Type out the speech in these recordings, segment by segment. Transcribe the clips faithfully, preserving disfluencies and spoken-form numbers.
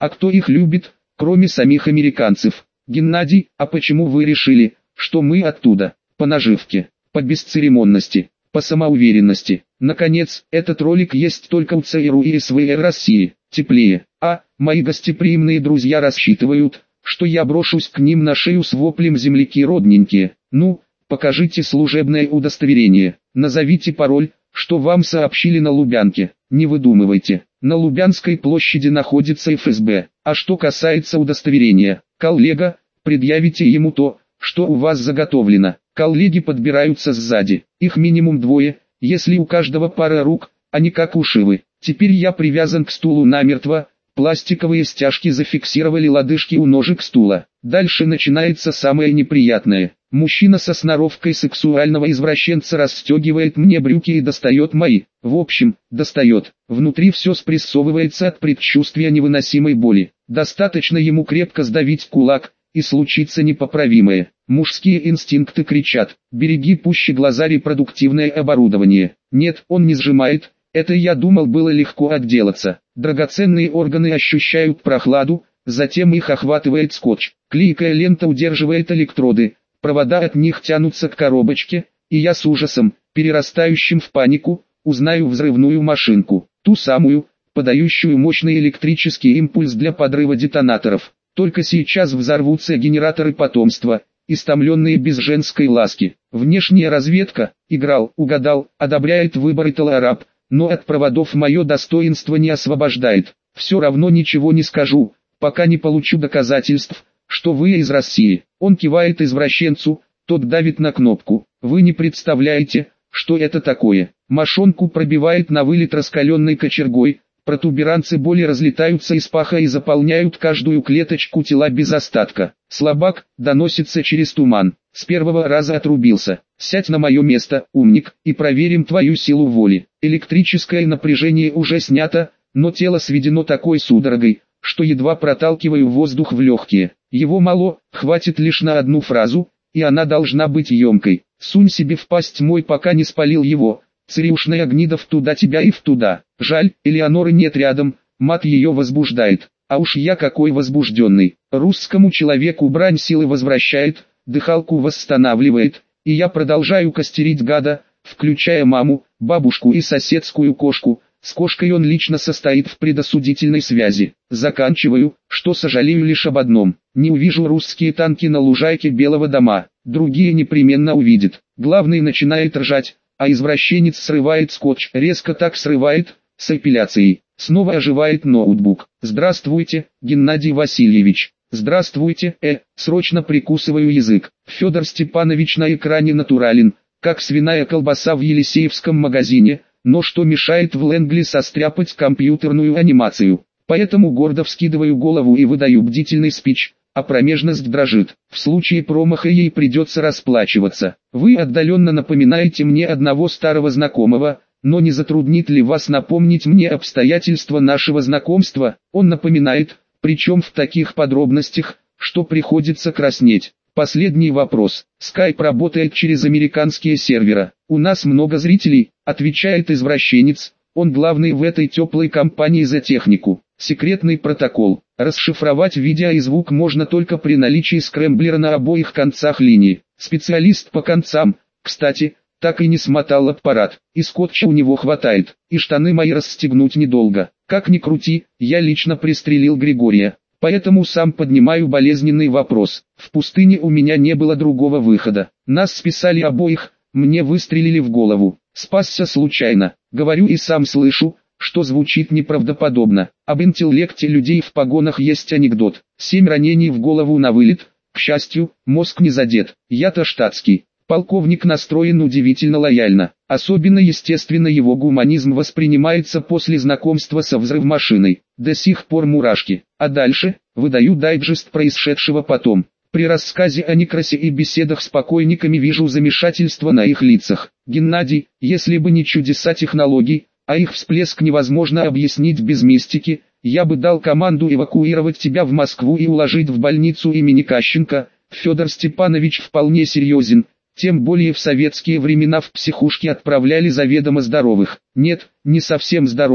А кто их любит, кроме самих американцев? Геннадий, а почему вы решили, что мы оттуда? По наживке, по бесцеремонности, по самоуверенности. Наконец, этот ролик есть только у ЦРУ и СВР России. Теплее. А, мои гостеприимные друзья рассчитывают, что я брошусь к ним на шею с воплем «Земляки родненькие». Ну, покажите служебное удостоверение, назовите пароль, что вам сообщили на Лубянке. Не выдумывайте, на Лубянской площади находится эф эс бэ. А что касается удостоверения, коллега, предъявите ему то, что у вас заготовлено. Коллеги подбираются сзади, их минимум двое, если у каждого пара рук, а не как у Шивы. Теперь я привязан к стулу намертво, пластиковые стяжки зафиксировали лодыжки у ножек стула. Дальше начинается самое неприятное. Мужчина со сноровкой сексуального извращенца расстегивает мне брюки и достает мои. В общем, достает. Внутри все спрессовывается от предчувствия невыносимой боли. Достаточно ему крепко сдавить кулак, и случится непоправимое. Мужские инстинкты кричат: «Береги пуще глаза репродуктивное оборудование». Нет, он не сжимает. Это, я думал, было легко отделаться. Драгоценные органы ощущают прохладу, затем их охватывает скотч. Клейкая лента удерживает электроды, провода от них тянутся к коробочке, и я с ужасом, перерастающим в панику, узнаю взрывную машинку. Ту самую, подающую мощный электрический импульс для подрыва детонаторов. Только сейчас взорвутся генераторы потомства, истомленные без женской ласки. Внешняя разведка, играл, угадал, одобряет выбор Итало-Араб, но от проводов мое достоинство не освобождает. Все равно ничего не скажу, пока не получу доказательств, что вы из России. Он кивает извращенцу, тот давит на кнопку. Вы не представляете, что это такое. Мошонку пробивает на вылет раскаленной кочергой, протуберанцы боли разлетаются из паха и заполняют каждую клеточку тела без остатка. Слабак, доносится через туман. С первого раза отрубился. Сядь на мое место, умник, и проверим твою силу воли. Электрическое напряжение уже снято, но тело сведено такой судорогой, что едва проталкиваю воздух в легкие. Его мало, хватит лишь на одну фразу, и она должна быть емкой. Сунь себе в пасть мой, пока не спалил его. Цариушная гнида в туда тебя и в туда. Жаль, Элеоноры нет рядом, мат ее возбуждает. А уж я какой возбужденный. Русскому человеку брань силы возвращает, дыхалку восстанавливает, и я продолжаю костерить гада, включая маму, бабушку и соседскую кошку. С кошкой он лично состоит в предосудительной связи. Заканчиваю, что сожалею лишь об одном. Не увижу русские танки на лужайке Белого дома. Другие непременно увидят. Главный начинает ржать, а извращенец срывает скотч. Резко так срывает, с эпиляцией. Снова оживает ноутбук. Здравствуйте, Геннадий Васильевич. Здравствуйте, э, срочно прикусываю язык. Федор Степанович на экране натурален, как свиная колбаса в Елисеевском магазине. Но что мешает в Лэнгли состряпать компьютерную анимацию? Поэтому гордо вскидываю голову и выдаю бдительный спич, а промежность дрожит. В случае промаха ей придется расплачиваться. Вы отдаленно напоминаете мне одного старого знакомого, но не затруднит ли вас напомнить мне обстоятельства нашего знакомства? Он напоминает, причем в таких подробностях, что приходится краснеть. Последний вопрос. Skype работает через американские сервера. У нас много зрителей, отвечает извращенец. Он главный в этой теплой компании за технику. Секретный протокол. Расшифровать видео и звук можно только при наличии скрэмблера на обоих концах линии. Специалист по концам, кстати, так и не смотал аппарат. И скотча у него хватает. И штаны мои расстегнуть недолго. Как ни крути, я лично пристрелил Григория. Поэтому сам поднимаю болезненный вопрос. В пустыне у меня не было другого выхода. Нас списали обоих, мне выстрелили в голову. Спасся случайно. Говорю и сам слышу, что звучит неправдоподобно. Об интеллекте людей в погонах есть анекдот. Семь ранений в голову на вылет. К счастью, мозг не задет. Я-то штатский. Полковник настроен удивительно лояльно. Особенно естественно его гуманизм воспринимается после знакомства со взрывмашиной. До сих пор мурашки. А дальше, выдаю дайджест происшедшего потом. При рассказе о некрасе и беседах с покойниками вижу замешательство на их лицах. Геннадий, если бы не чудеса технологий, а их всплеск невозможно объяснить без мистики, я бы дал команду эвакуировать тебя в Москву и уложить в больницу имени Кащенко. Федор Степанович вполне серьезен. Тем более в советские времена в психушки отправляли заведомо здоровых. Нет, не совсем здоровых.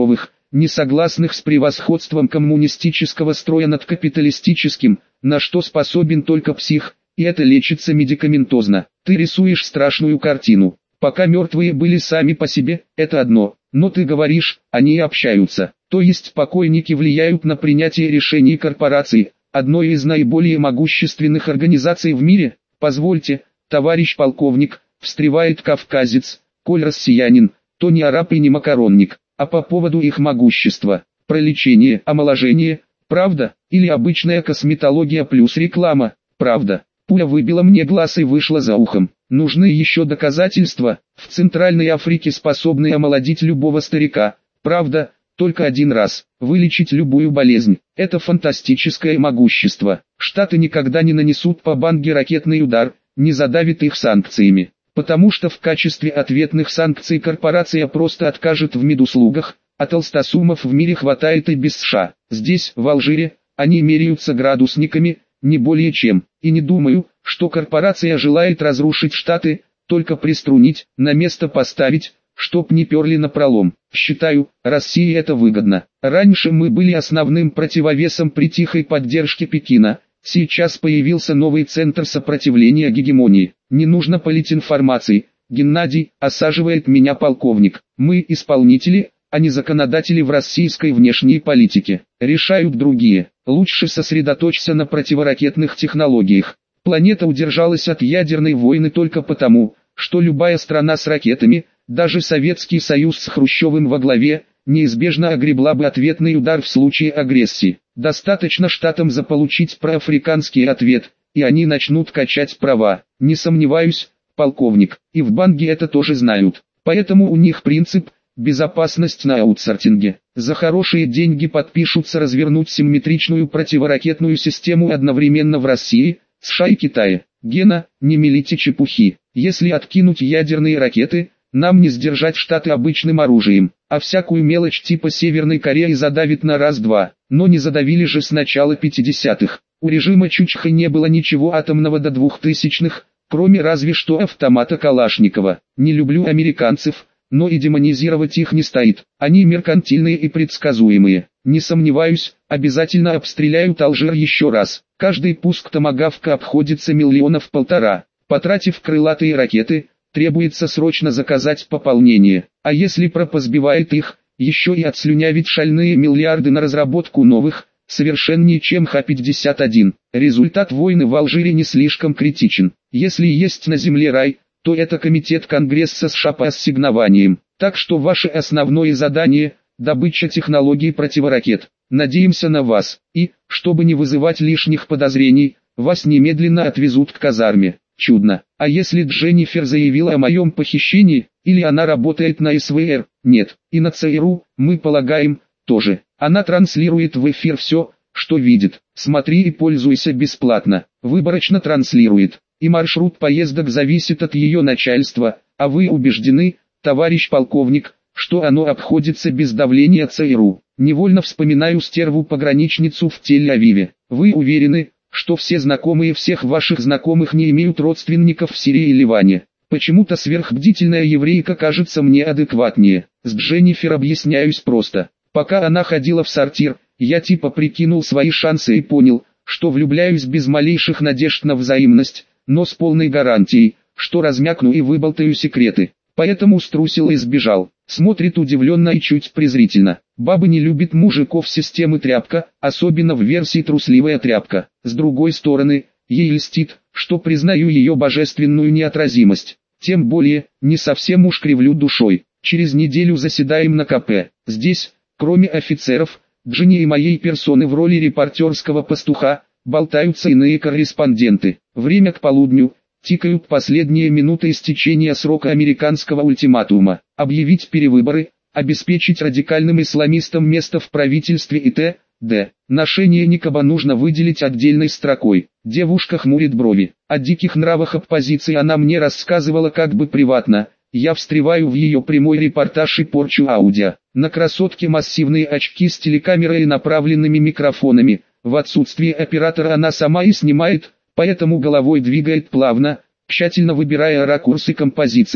несогласных с превосходством коммунистического строя над капиталистическим, на что способен только псих, и это лечится медикаментозно. Ты рисуешь страшную картину. Пока мертвые были сами по себе, это одно, но ты говоришь, они общаются, то есть покойники влияют на принятие решений корпораций, одной из наиболее могущественных организаций в мире. Позвольте, товарищ полковник, встревает кавказец, коль россиянин, то не араб и не макаронник, а по поводу их могущества, про лечение, омоложение, правда, или обычная косметология плюс реклама, правда. Пуля выбила мне глаз и вышла за ухом. Нужны еще доказательства, в Центральной Африке способные омолодить любого старика, правда, только один раз, вылечить любую болезнь. Это фантастическое могущество. Штаты никогда не нанесут по Банге ракетный удар, не задавит их санкциями, потому что в качестве ответных санкций корпорация просто откажет в медуслугах, а толстосумов в мире хватает и без США. Здесь, в Алжире, они меряются градусниками, не более чем, и не думаю, что корпорация желает разрушить Штаты, только приструнить, на место поставить, чтоб не перли напролом. Считаю, России это выгодно. Раньше мы были основным противовесом при тихой поддержке Пекина, сейчас появился новый центр сопротивления гегемонии. Не нужно политинформации, Геннадий, осаживает меня полковник. Мы исполнители, а не законодатели в российской внешней политике. Решают другие. Лучше сосредоточься на противоракетных технологиях. Планета удержалась от ядерной войны только потому, что любая страна с ракетами, даже Советский Союз с Хрущевым во главе, неизбежно огребла бы ответный удар в случае агрессии. Достаточно штатам заполучить проафриканский ответ, и они начнут качать права. Не сомневаюсь, полковник, и в Банге это тоже знают. Поэтому у них принцип – безопасность на аутсортинге. За хорошие деньги подпишутся развернуть симметричную противоракетную систему одновременно в России, США и Китае. Гена, не мелите чепухи. Если откинуть ядерные ракеты, нам не сдержать Штаты обычным оружием, а всякую мелочь типа Северной Кореи задавит на раз-два. Но не задавили же с начала пятидесятых. У режима Чучхы не было ничего атомного до двухтысячных, кроме разве что автомата Калашникова. Не люблю американцев, но и демонизировать их не стоит. Они меркантильные и предсказуемые. Не сомневаюсь, обязательно обстреляют Алжир еще раз. Каждый пуск томагавка обходится миллионов полтора. Потратив крылатые ракеты, требуется срочно заказать пополнение. А если ПРО сбивает их, еще и отслюнявить шальные миллиарды на разработку новых, совершеннее чем Х пятьдесят один. Результат войны в Алжире не слишком критичен. Если есть на земле рай, то это комитет Конгресса США по ассигнованиям. Так что ваше основное задание – добыча технологий противоракет. Надеемся на вас. И, чтобы не вызывать лишних подозрений, вас немедленно отвезут к казарме. Чудно. А если Дженнифер заявила о моем похищении, или она работает на эс вэ эр? Нет. И на ЦРУ, мы полагаем, тоже. Она транслирует в эфир все, что видит. Смотри и пользуйся бесплатно. Выборочно транслирует. И маршрут поездок зависит от ее начальства, а вы убеждены, товарищ полковник, что оно обходится без давления ЦРУ. Невольно вспоминаю стерву-пограничницу в Тель-Авиве. Вы уверены, что все знакомые всех ваших знакомых не имеют родственников в Сирии и Ливане? Почему-то сверхбдительная еврейка кажется мне адекватнее. С Дженнифер объясняюсь просто. Пока она ходила в сортир, я типа прикинул свои шансы и понял, что влюбляюсь без малейших надежд на взаимность, но с полной гарантией, что размякну и выболтаю секреты. Поэтому струсил и сбежал. Смотрит удивленно и чуть презрительно. Бабы не любят мужиков системы тряпка, особенно в версии трусливая тряпка. С другой стороны, ей льстит, что признаю ее божественную неотразимость. Тем более, не совсем уж кривлю душой. Через неделю заседаем на ка пэ. Здесь, кроме офицеров, Джинни и моей персоны в роли репортерского пастуха, болтаются иные корреспонденты. Время к полудню. Тикают последние минуты истечения срока американского ультиматума. Объявить перевыборы, обеспечить радикальным исламистам место в правительстве и т.д. Ношение никаба нужно выделить отдельной строкой. Девушка хмурит брови. О диких нравах оппозиции она мне рассказывала как бы приватно. Я встреваю в ее прямой репортаж и порчу аудио. На красотке массивные очки с телекамерой и направленными микрофонами. В отсутствие оператора она сама и снимает, поэтому головой двигает плавно, тщательно выбирая ракурс и композицию.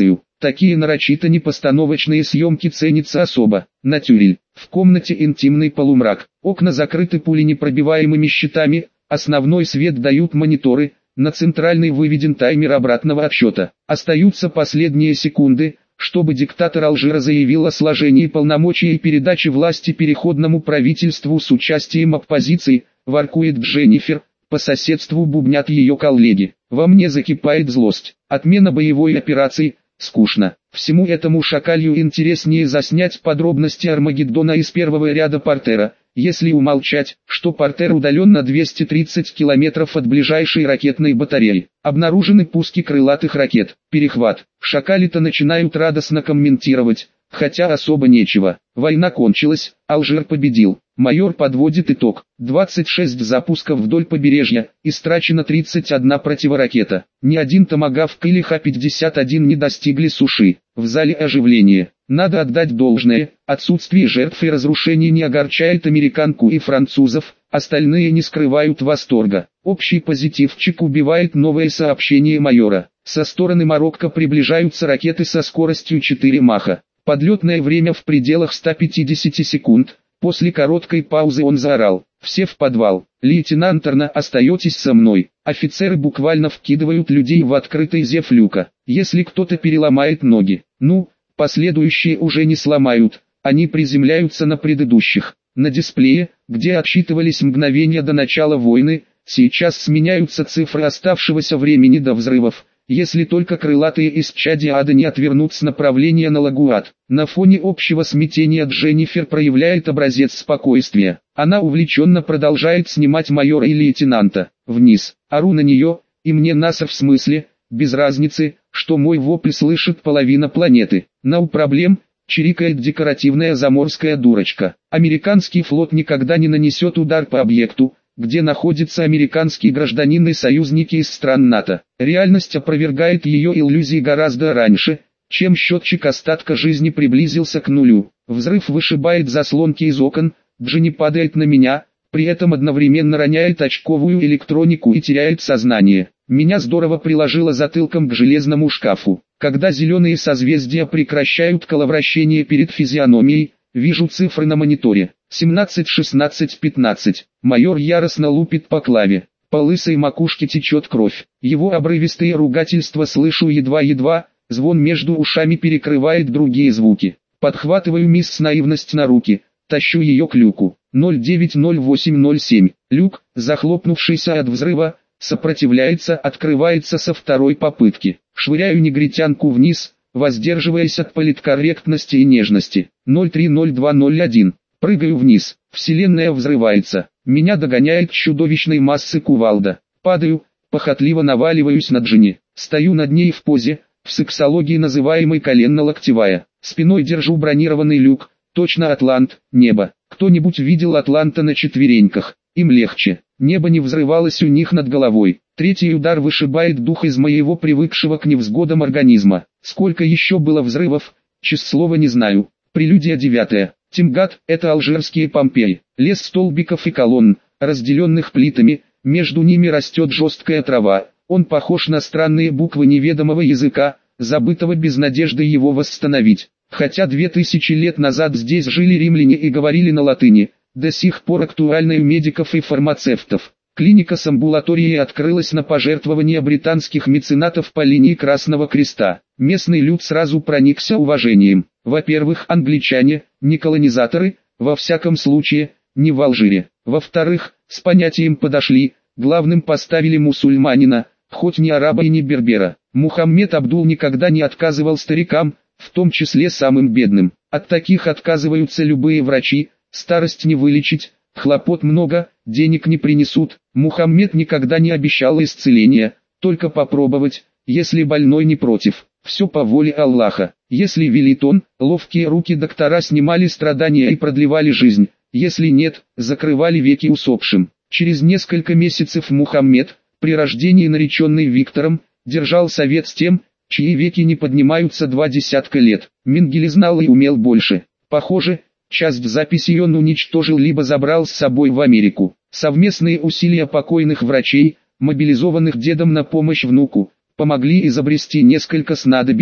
Такие нарочито непостановочные съемки ценятся особо. Натюрель. В комнате интимный полумрак. Окна закрыты пуленепробиваемыми щитами, основной свет дают мониторы, на центральный выведен таймер обратного отсчета. Остаются последние секунды, чтобы диктатор Алжира заявил о сложении полномочий и передаче власти переходному правительству с участием оппозиции, воркует Дженнифер, по соседству бубнят ее коллеги. Во мне закипает злость. Отмена боевой операции, скучно. Всему этому шакалью интереснее заснять подробности Армагеддона из первого ряда портера, если умолчать, что портер удален на двести тридцать километров от ближайшей ракетной батареи. Обнаружены пуски крылатых ракет. Перехват. Шакали-то начинают радостно комментировать, хотя особо нечего. Война кончилась, Алжир победил. Майор подводит итог. двадцать шесть запусков вдоль побережья, истрачено тридцать одна противоракета. Ни один томагавк или Х пятьдесят один не достигли суши. В зале оживление. Надо отдать должное, отсутствие жертв и разрушений не огорчает американку и французов, остальные не скрывают восторга. Общий позитивчик убивает новое сообщение майора. Со стороны Марокко приближаются ракеты со скоростью четыре маха. Подлетное время в пределах ста пятидесяти секунд. После короткой паузы он заорал: «Все в подвал! Лейтенант Арна, остаетесь со мной!» Офицеры буквально вкидывают людей в открытый зев люка. Если кто-то переломает ноги, ну, последующие уже не сломают, они приземляются на предыдущих. На дисплее, где отсчитывались мгновения до начала войны, сейчас сменяются цифры оставшегося времени до взрывов. Если только крылатые исчадия ада не отвернут с направления на Лагуат. На фоне общего смятения Дженнифер проявляет образец спокойствия. Она увлеченно продолжает снимать майора и лейтенанта. Вниз. Ору на нее, и мне насов в смысле, без разницы, что мой вопль слышит половина планеты. «No проблем», чирикает декоративная заморская дурочка. Американский флот никогда не нанесет удар по объекту, где находятся американские гражданины и союзники из стран НАТО. Реальность опровергает ее иллюзии гораздо раньше, чем счетчик остатка жизни приблизился к нулю. Взрыв вышибает заслонки из окон, Дженни падает на меня, при этом одновременно роняет очковую электронику и теряет сознание. Меня здорово приложило затылком к железному шкафу. Когда зеленые созвездия прекращают коловращение перед физиономией, вижу цифры на мониторе. семнадцать, шестнадцать, пятнадцать. Майор яростно лупит по клаве. По лысой макушке течет кровь. Его обрывистые ругательства слышу едва-едва, звон между ушами перекрывает другие звуки. Подхватываю мисс Наивность на руки, тащу ее к люку. ноль девять ноль восемь ноль семь. Люк, захлопнувшийся от взрыва, сопротивляется, открывается со второй попытки. Швыряю негритянку вниз, воздерживаясь от политкорректности и нежности. ноль три ноль два ноль один. Прыгаю вниз. Вселенная взрывается. Меня догоняет чудовищной массы кувалда. Падаю, похотливо наваливаюсь на Дженни. Стою над ней в позе, в сексологии называемой коленно-локтевая. Спиной держу бронированный люк. Точно Атлант, небо. Кто-нибудь видел Атланта на четвереньках? Им легче. Небо не взрывалось у них над головой. Третий удар вышибает дух из моего привыкшего к невзгодам организма. Сколько еще было взрывов, честное слово не знаю. Прелюдия девятая. Тимгат – это алжирские Помпеи. Лес столбиков и колонн, разделенных плитами, между ними растет жесткая трава. Он похож на странные буквы неведомого языка, забытого без надежды его восстановить. Хотя две тысячи лет назад здесь жили римляне и говорили на латыни, до сих пор актуальной у медиков и фармацевтов. Клиника с амбулаторией открылась на пожертвования британских меценатов по линии Красного Креста. Местный люд сразу проникся уважением. Во-первых, англичане, не колонизаторы, во всяком случае, не в Алжире. Во-вторых, с понятием подошли, главным поставили мусульманина, хоть не араба и не бербера. Мухаммед Абдул никогда не отказывал старикам, в том числе самым бедным. От таких отказываются любые врачи, старость не вылечить, хлопот много, денег не принесут. Мухаммед никогда не обещал исцеления, только попробовать, если больной не против. Все по воле Аллаха. Если велит он, ловкие руки доктора снимали страдания и продлевали жизнь. Если нет, закрывали веки усопшим. Через несколько месяцев Мухаммед, при рождении нареченный Виктором, держал совет с тем, чьи веки не поднимаются два десятка лет. Менгеле знал и умел больше. Похоже, часть записей он уничтожил либо забрал с собой в Америку. Совместные усилия покойных врачей, мобилизованных дедом на помощь внуку, помогли изобрести несколько снадобий,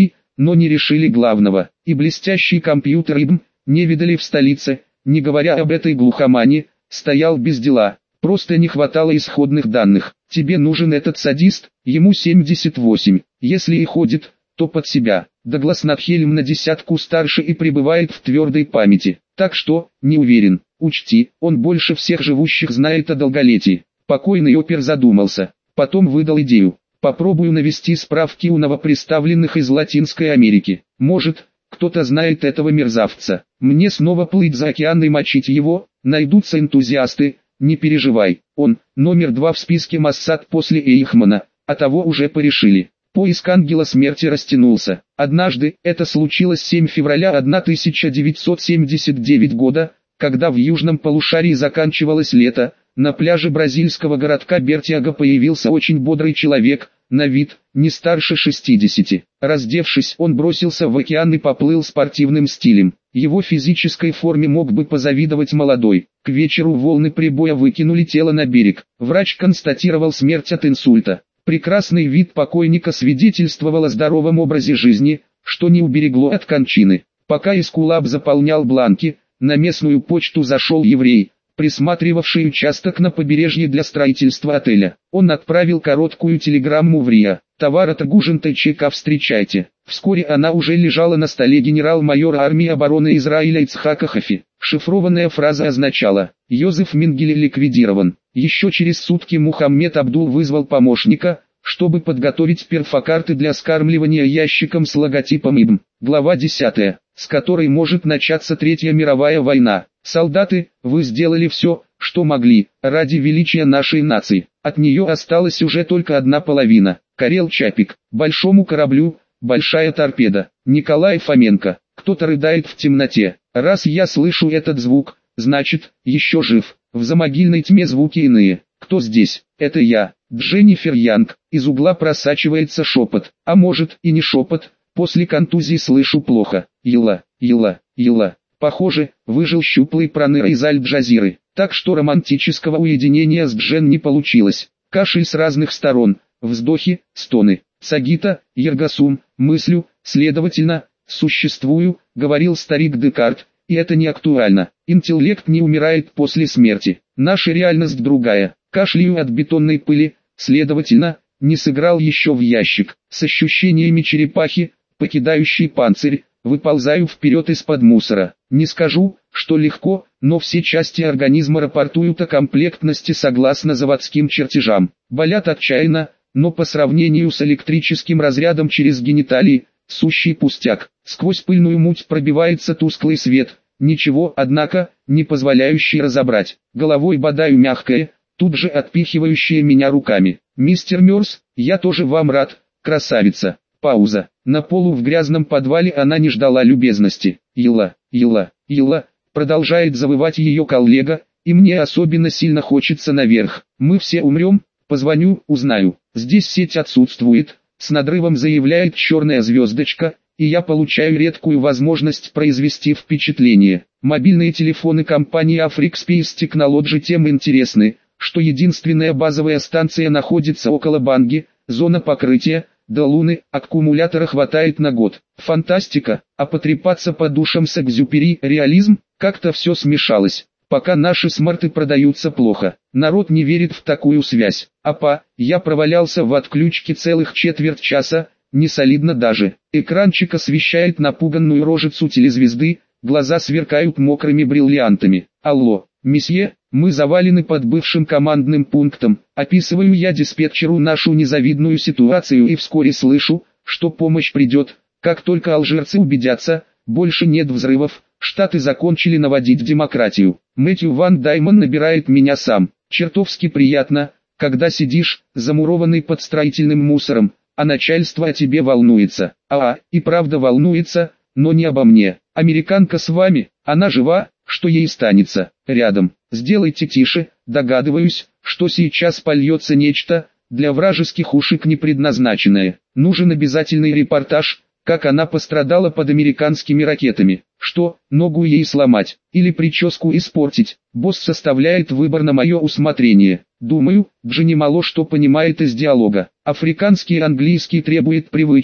но не решили главного. И блестящий компьютер ИБМ не видали в столице, не говоря об этой глухомане, стоял без дела. Просто не хватало исходных данных. Тебе нужен этот садист, ему семьдесят восемь. Если и ходит, то под себя. Доглас Натхельм на десятку старше и пребывает в твердой памяти. Так что, не уверен. Учти, он больше всех живущих знает о долголетии. Покойный опер задумался. Потом выдал идею. Попробую навести справки у новоприставленных из Латинской Америки. Может, кто-то знает этого мерзавца. Мне снова плыть за океан и мочить его? Найдутся энтузиасты. Не переживай, он номер два в списке Моссад после Эйхмана, а того уже порешили. Поиск ангела смерти растянулся. Однажды, это случилось семь февраля тысяча девятьсот семьдесят девятого года, когда в южном полушарии заканчивалось лето, на пляже бразильского городка Бертиага появился очень бодрый человек, на вид, не старше шестидесяти. Раздевшись, он бросился в океан и поплыл спортивным стилем. Его физической форме мог бы позавидовать молодой. К вечеру волны прибоя выкинули тело на берег. Врач констатировал смерть от инсульта. Прекрасный вид покойника свидетельствовал о здоровом образе жизни, что не уберегло от кончины. Пока Эскулап заполнял бланки, на местную почту зашел еврей, присматривавший участок на побережье для строительства отеля. Он отправил короткую телеграмму в РИА: «Товар от Гужента ЧК встречайте». Вскоре она уже лежала на столе генерал-майора армии обороны Израиля Ицхака Хафи. Шифрованная фраза означала: «Йозеф Менгеле ликвидирован». Еще через сутки Мухаммед Абдул вызвал помощника, чтобы подготовить перфокарты для скармливания ящиком с логотипом ИБМ. Глава десятая, с которой может начаться Третья мировая война. Солдаты, вы сделали все, что могли, ради величия нашей нации. От нее осталась уже только одна половина. Карел Чапик. Большому кораблю, большая торпеда. Николай Фоменко. Кто-то рыдает в темноте. Раз я слышу этот звук, значит, еще жив. В замогильной тьме звуки иные. Кто здесь? Это я, Дженнифер Янг. Из угла просачивается шепот. А может и не шепот. После контузии слышу плохо. Ела, ела, ела. Похоже, выжил щуплый проныра из Аль-Джазиры. Так что романтического уединения с Джен не получилось. Кашель с разных сторон, вздохи, стоны. Сагита, Ергасум, мыслю, следовательно, существую, говорил старик Декарт, и это не актуально. Интеллект не умирает после смерти. Наша реальность другая. Кашляю от бетонной пыли, следовательно, не сыграл еще в ящик. С ощущениями черепахи, покидающей панцирь, выползаю вперед из-под мусора. Не скажу, что легко, но все части организма рапортуют о комплектности согласно заводским чертежам. Болят отчаянно, но по сравнению с электрическим разрядом через гениталии, сущий пустяк. Сквозь пыльную муть пробивается тусклый свет, ничего, однако, не позволяющий разобрать. Головой бодаю мягкое, тут же отпихивающее меня руками. «Мистер Мёрс, я тоже вам рад, красавица». Пауза. На полу в грязном подвале она не ждала любезности. «Ела, ела, ела», продолжает завывать ее коллега, и мне особенно сильно хочется наверх. «Мы все умрем, позвоню, узнаю». Здесь сеть отсутствует, с надрывом заявляет черная звездочка, и я получаю редкую возможность произвести впечатление. Мобильные телефоны компании Africa Space Technology тем интересны, что единственная базовая станция находится около Банги, зона покрытия, до Луны, аккумулятора хватает на год. Фантастика, а потрепаться по душам с Экзюпери, реализм, как-то все смешалось. Пока наши смарты продаются плохо, народ не верит в такую связь. Апа, я провалялся в отключке целых четверть часа, не солидно даже. Экранчик освещает напуганную рожицу телезвезды, глаза сверкают мокрыми бриллиантами. Алло, месье, мы завалены под бывшим командным пунктом. Описываю я диспетчеру нашу незавидную ситуацию и вскоре слышу, что помощь придет. Как только алжирцы убедятся, больше нет взрывов, Штаты закончили наводить демократию. Мэтью Ван Даймон набирает меня сам. Чертовски приятно, когда сидишь, замурованный под строительным мусором, а начальство о тебе волнуется. А, и правда волнуется, но не обо мне. Американка с вами, она жива, что ей станется, рядом. Сделайте тише, догадываюсь, что сейчас польется нечто, для вражеских ушек не предназначенное. Нужен обязательный репортаж, как она пострадала под американскими ракетами. Что, ногу ей сломать, или прическу испортить, босс составляет выбор на мое усмотрение. Думаю, Джинни мало что понимает из диалога. Африканский английский требует привычки,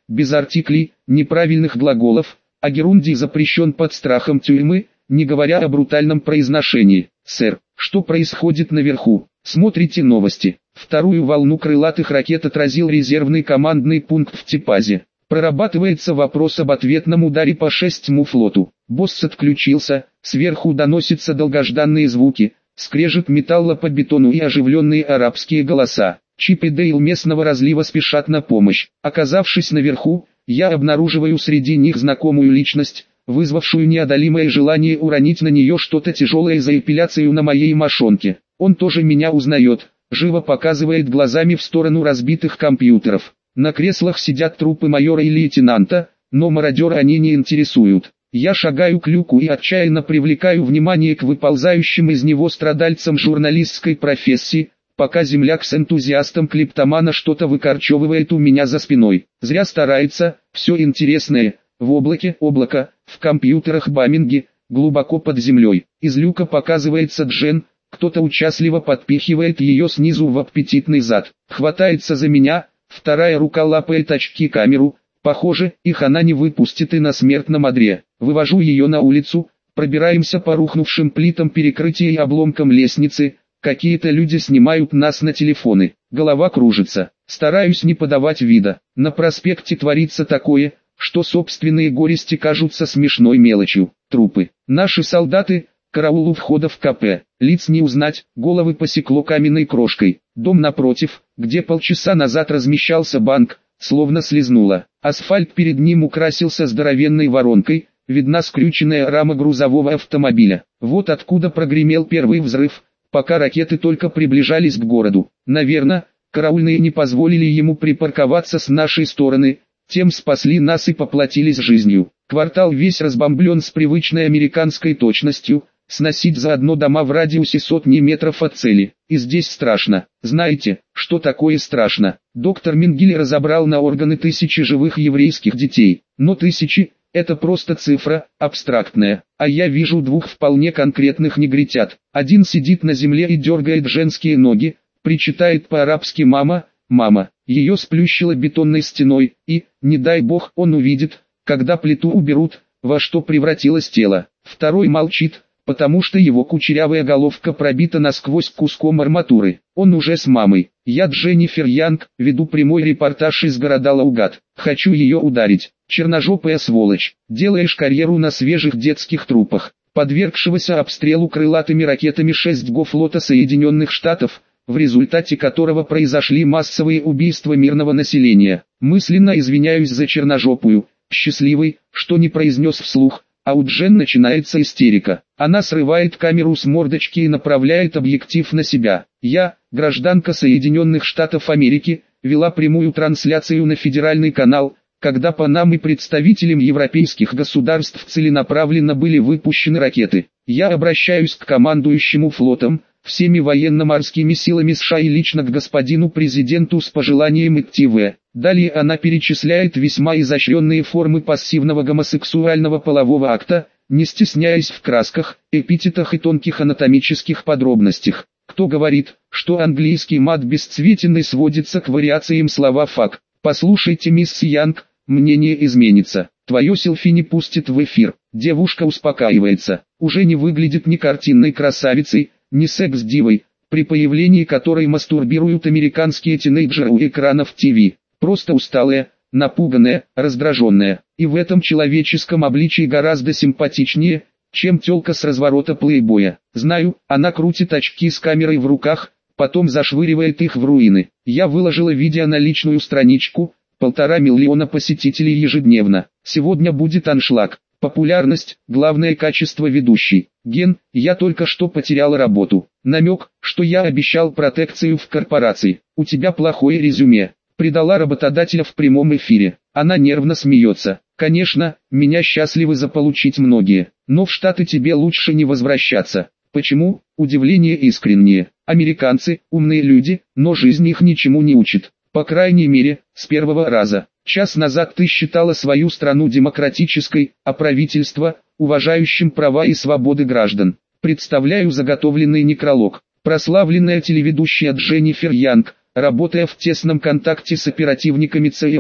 без артиклей, неправильных глаголов, а герундий запрещен под страхом тюрьмы, не говоря о брутальном произношении. Сэр, что происходит наверху? Смотрите новости. Вторую волну крылатых ракет отразил резервный командный пункт в Типазе. Прорабатывается вопрос об ответном ударе по шестому флоту. Босс отключился, сверху доносятся долгожданные звуки, скрежет металла по бетону и оживленные арабские голоса. Чип и Дейл местного разлива спешат на помощь. Оказавшись наверху, я обнаруживаю среди них знакомую личность, вызвавшую неодолимое желание уронить на нее что-то тяжелое за эпиляцию на моей мошонке. Он тоже меня узнает, живо показывает глазами в сторону разбитых компьютеров. На креслах сидят трупы майора и лейтенанта, но мародера они не интересуют. Я шагаю к люку и отчаянно привлекаю внимание к выползающим из него страдальцам журналистской профессии, пока земляк с энтузиастом клептомана что-то выкорчевывает у меня за спиной. Зря старается, все интересное, в облаке, облако, в компьютерах Баминги, глубоко под землей. Из люка показывается Джен, кто-то участливо подпихивает ее снизу в аппетитный зад. Хватается за меня, вторая рука лапает очки-камеру, похоже, их она не выпустит и на смертном одре. Вывожу ее на улицу, пробираемся по рухнувшим плитам перекрытия и обломкам лестницы, какие-то люди снимают нас на телефоны. Голова кружится, стараюсь не подавать вида. На проспекте творится такое, что собственные горести кажутся смешной мелочью. Трупы. Наши солдаты, караул у входа в КП. Лиц не узнать, головы посекло каменной крошкой. Дом напротив, где полчаса назад размещался банк, словно слезнуло. Асфальт перед ним украсился здоровенной воронкой, видна скрюченная рама грузового автомобиля. Вот откуда прогремел первый взрыв, пока ракеты только приближались к городу. Наверное, караульные не позволили ему припарковаться с нашей стороны, тем спасли нас и поплатились жизнью. Квартал весь разбомблен с привычной американской точностью, сносить заодно дома в радиусе сотни метров от цели. И здесь страшно. Знаете, что такое страшно? Доктор Менгеле разобрал на органы тысячи живых еврейских детей. Но тысячи – это просто цифра, абстрактная. А я вижу двух вполне конкретных негритят. Один сидит на земле и дергает женские ноги, причитает по-арабски «мама, мама». Ее сплющило бетонной стеной, и, не дай бог, он увидит, когда плиту уберут, во что превратилось тело. Второй молчит, потому что его кучерявая головка пробита насквозь куском арматуры. Он уже с мамой. Я Дженнифер Янг, веду прямой репортаж из города Лаугат. Хочу ее ударить. Черножопая сволочь. Делаешь карьеру на свежих детских трупах. Подвергшегося обстрелу крылатыми ракетами шестого флота Соединенных Штатов, в результате которого произошли массовые убийства мирного населения. Мысленно извиняюсь за черножопую, счастливый, что не произнес вслух. А у Джен начинается истерика. Она срывает камеру с мордочки и направляет объектив на себя. Я, гражданка Соединенных Штатов Америки, вела прямую трансляцию на федеральный канал, когда по нам и представителям европейских государств целенаправленно были выпущены ракеты. Я обращаюсь к командующему флотом, всеми военно-морскими силами США и лично к господину президенту с пожеланием идти в. Далее она перечисляет весьма изощренные формы пассивного гомосексуального полового акта, не стесняясь в красках, эпитетах и тонких анатомических подробностях. Кто говорит, что английский мат бесцветен и сводится к вариациям слова «фак». Послушайте, мисс Янг, мнение изменится. Твое селфи не пустит в эфир. Девушка успокаивается. Уже не выглядит ни картинной красавицей, ни секс-дивой, при появлении которой мастурбируют американские тинейджеры у экранов ТВ. Просто усталая, напуганная, раздраженная. И в этом человеческом обличии гораздо симпатичнее, чем тёлка с разворота плейбоя. Знаю, она крутит очки с камерой в руках, потом зашвыривает их в руины. Я выложила видео на личную страничку, полтора миллиона посетителей ежедневно. Сегодня будет аншлаг. Популярность – главное качество ведущей. Ген, я только что потеряла работу. Намек, что я обещал протекцию в корпорации. У тебя плохое резюме. Предала работодателя в прямом эфире. Она нервно смеется. Конечно, меня счастливы заполучить многие. Но в Штаты тебе лучше не возвращаться. Почему? Удивление искреннее. Американцы – умные люди, но жизнь их ничему не учит. По крайней мере, с первого раза. Час назад ты считала свою страну демократической, а правительство – уважающим права и свободы граждан. Представляю заготовленный некролог. Прославленная телеведущая Дженнифер Янг, работая в тесном контакте с оперативниками ЦРУ,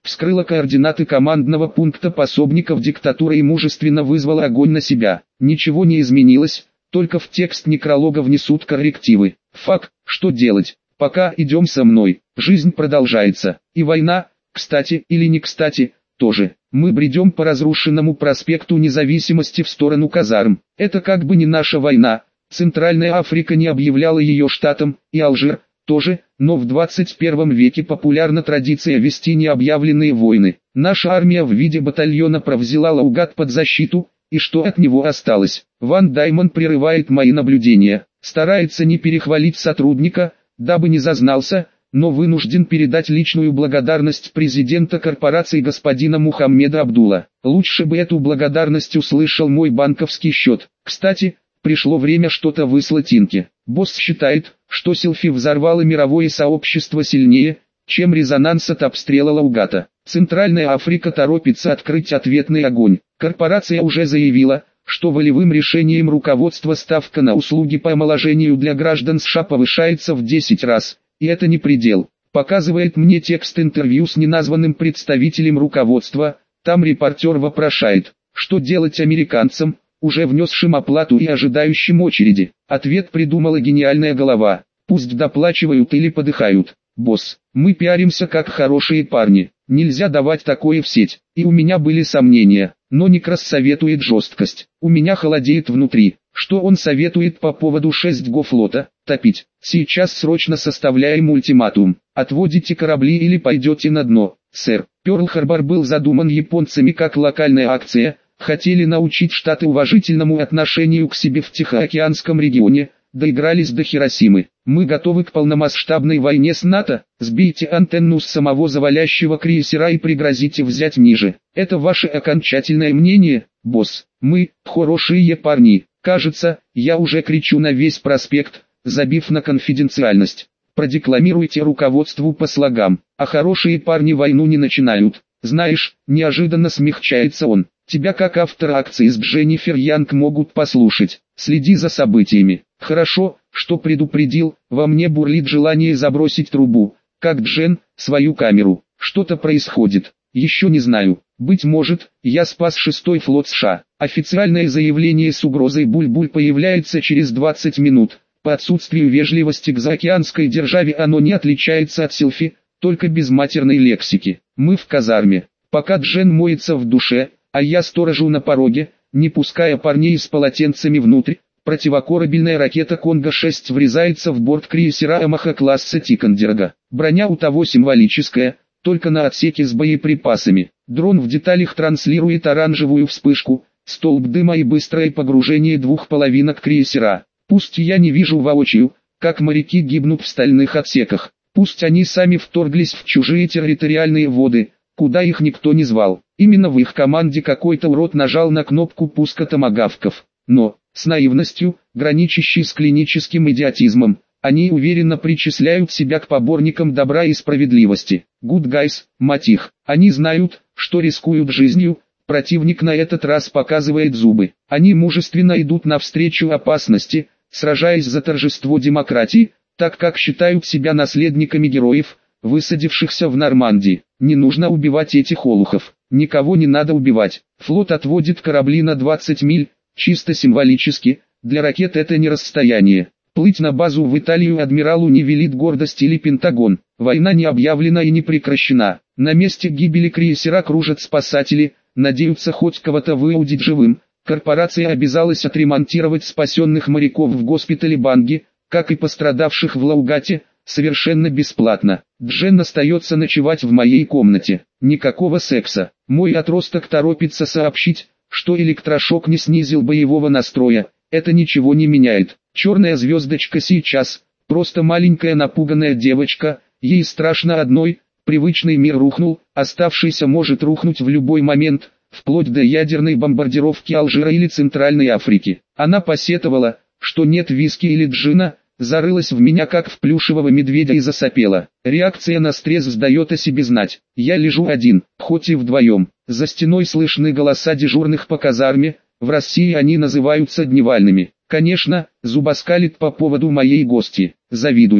вскрыла координаты командного пункта пособников диктатуры и мужественно вызвала огонь на себя. Ничего не изменилось, только в текст некролога внесут коррективы. Факт, что делать? Пока идем со мной, жизнь продолжается. И война, кстати или не кстати, тоже. Мы бредем по разрушенному проспекту Независимости в сторону казарм. Это как бы не наша война. Центральная Африка не объявляла ее штатом, и Алжир тоже, но в двадцать первом веке популярна традиция вести необъявленные войны. Наша армия в виде батальона провзяла Лаугат под защиту, и что от него осталось? Ван Даймон прерывает мои наблюдения, старается не перехвалить сотрудника, дабы не зазнался, но вынужден передать личную благодарность президента корпорации господина Мухаммеда Абдула. Лучше бы эту благодарность услышал мой банковский счет. Кстати, пришло время что-то выслать Инке. Босс считает, что селфи взорвало мировое сообщество сильнее, чем резонанс от обстрела Лаугата. Центральная Африка торопится открыть ответный огонь. Корпорация уже заявила, что волевым решением руководства ставка на услуги по омоложению для граждан США повышается в десять раз. И это не предел. Показывает мне текст интервью с неназванным представителем руководства. Там репортер вопрошает, что делать американцам, уже внесшим оплату и ожидающим очереди. Ответ придумала гениальная голова. Пусть доплачивают или подыхают. Босс, мы пиаримся как хорошие парни. Нельзя давать такое в сеть. И у меня были сомнения. Но Никрос советует жесткость. У меня холодеет внутри. Что он советует по поводу шесть го флота? Топить. Сейчас срочно составляем ультиматум. Отводите корабли или пойдете на дно. Сэр, Пёрл-Харбор был задуман японцами как локальная акция. Хотели научить Штаты уважительному отношению к себе в Тихоокеанском регионе. Доигрались до Хиросимы. Мы готовы к полномасштабной войне с НАТО. Сбейте антенну с самого завалящего крейсера и пригрозите взять ниже. Это ваше окончательное мнение, босс? Мы, хорошие парни. Кажется, я уже кричу на весь проспект, забив на конфиденциальность. Продекламируйте руководству по слогам. А хорошие парни войну не начинают. Знаешь, неожиданно смягчается он. Тебя как автора акции с Дженнифер Янг могут послушать. Следи за событиями. Хорошо, что предупредил, во мне бурлит желание забросить трубу, как Джен, свою камеру. Что-то происходит. Еще не знаю. Быть может, я спас шестой флот США. Официальное заявление с угрозой буль-буль появляется через двадцать минут. По отсутствию вежливости к заокеанской державе оно не отличается от селфи, только без матерной лексики. Мы в казарме. Пока Джен моется в душе, а я сторожу на пороге, не пуская парней с полотенцами внутрь, противокорабельная ракета Конго шесть врезается в борт крейсера Амаха класса Тикандерга. Броня у того символическая, только на отсеке с боеприпасами. Дрон в деталях транслирует оранжевую вспышку, столб дыма и быстрое погружение двух половинок крейсера. Пусть я не вижу воочию, как моряки гибнут в стальных отсеках. Пусть они сами вторглись в чужие территориальные воды, куда их никто не звал. Именно в их команде какой-то урод нажал на кнопку пуска томагавков. Но, с наивностью, граничащей с клиническим идиотизмом, они уверенно причисляют себя к поборникам добра и справедливости. Good guys, мать их. Они знают, что рискуют жизнью. Противник на этот раз показывает зубы. Они мужественно идут навстречу опасности, сражаясь за торжество демократии, так как считают себя наследниками героев, высадившихся в Нормандии. Не нужно убивать этих олухов. Никого не надо убивать. Флот отводит корабли на двадцать миль, чисто символически. Для ракет это не расстояние. Плыть на базу в Италию адмиралу не велит гордость или Пентагон. Война не объявлена и не прекращена. На месте гибели крейсера кружат спасатели, надеются хоть кого-то выудить живым. Корпорация обязалась отремонтировать спасенных моряков в госпитале Банги, как и пострадавших в Лаугате, совершенно бесплатно. Джен остается ночевать в моей комнате. Никакого секса. Мой отросток торопится сообщить, что электрошок не снизил боевого настроя. Это ничего не меняет. Черная звездочка сейчас, просто маленькая напуганная девочка, ей страшно одной, привычный мир рухнул, оставшийся может рухнуть в любой момент, вплоть до ядерной бомбардировки Алжира или Центральной Африки. Она посетовала, что нет виски или джина, зарылась в меня как в плюшевого медведя и засопела. Реакция на стресс дает о себе знать. Я лежу один, хоть и вдвоем. За стеной слышны голоса дежурных по казарме, в России они называются дневальными. Конечно, зубоскалит по поводу моей гости. Завидуют.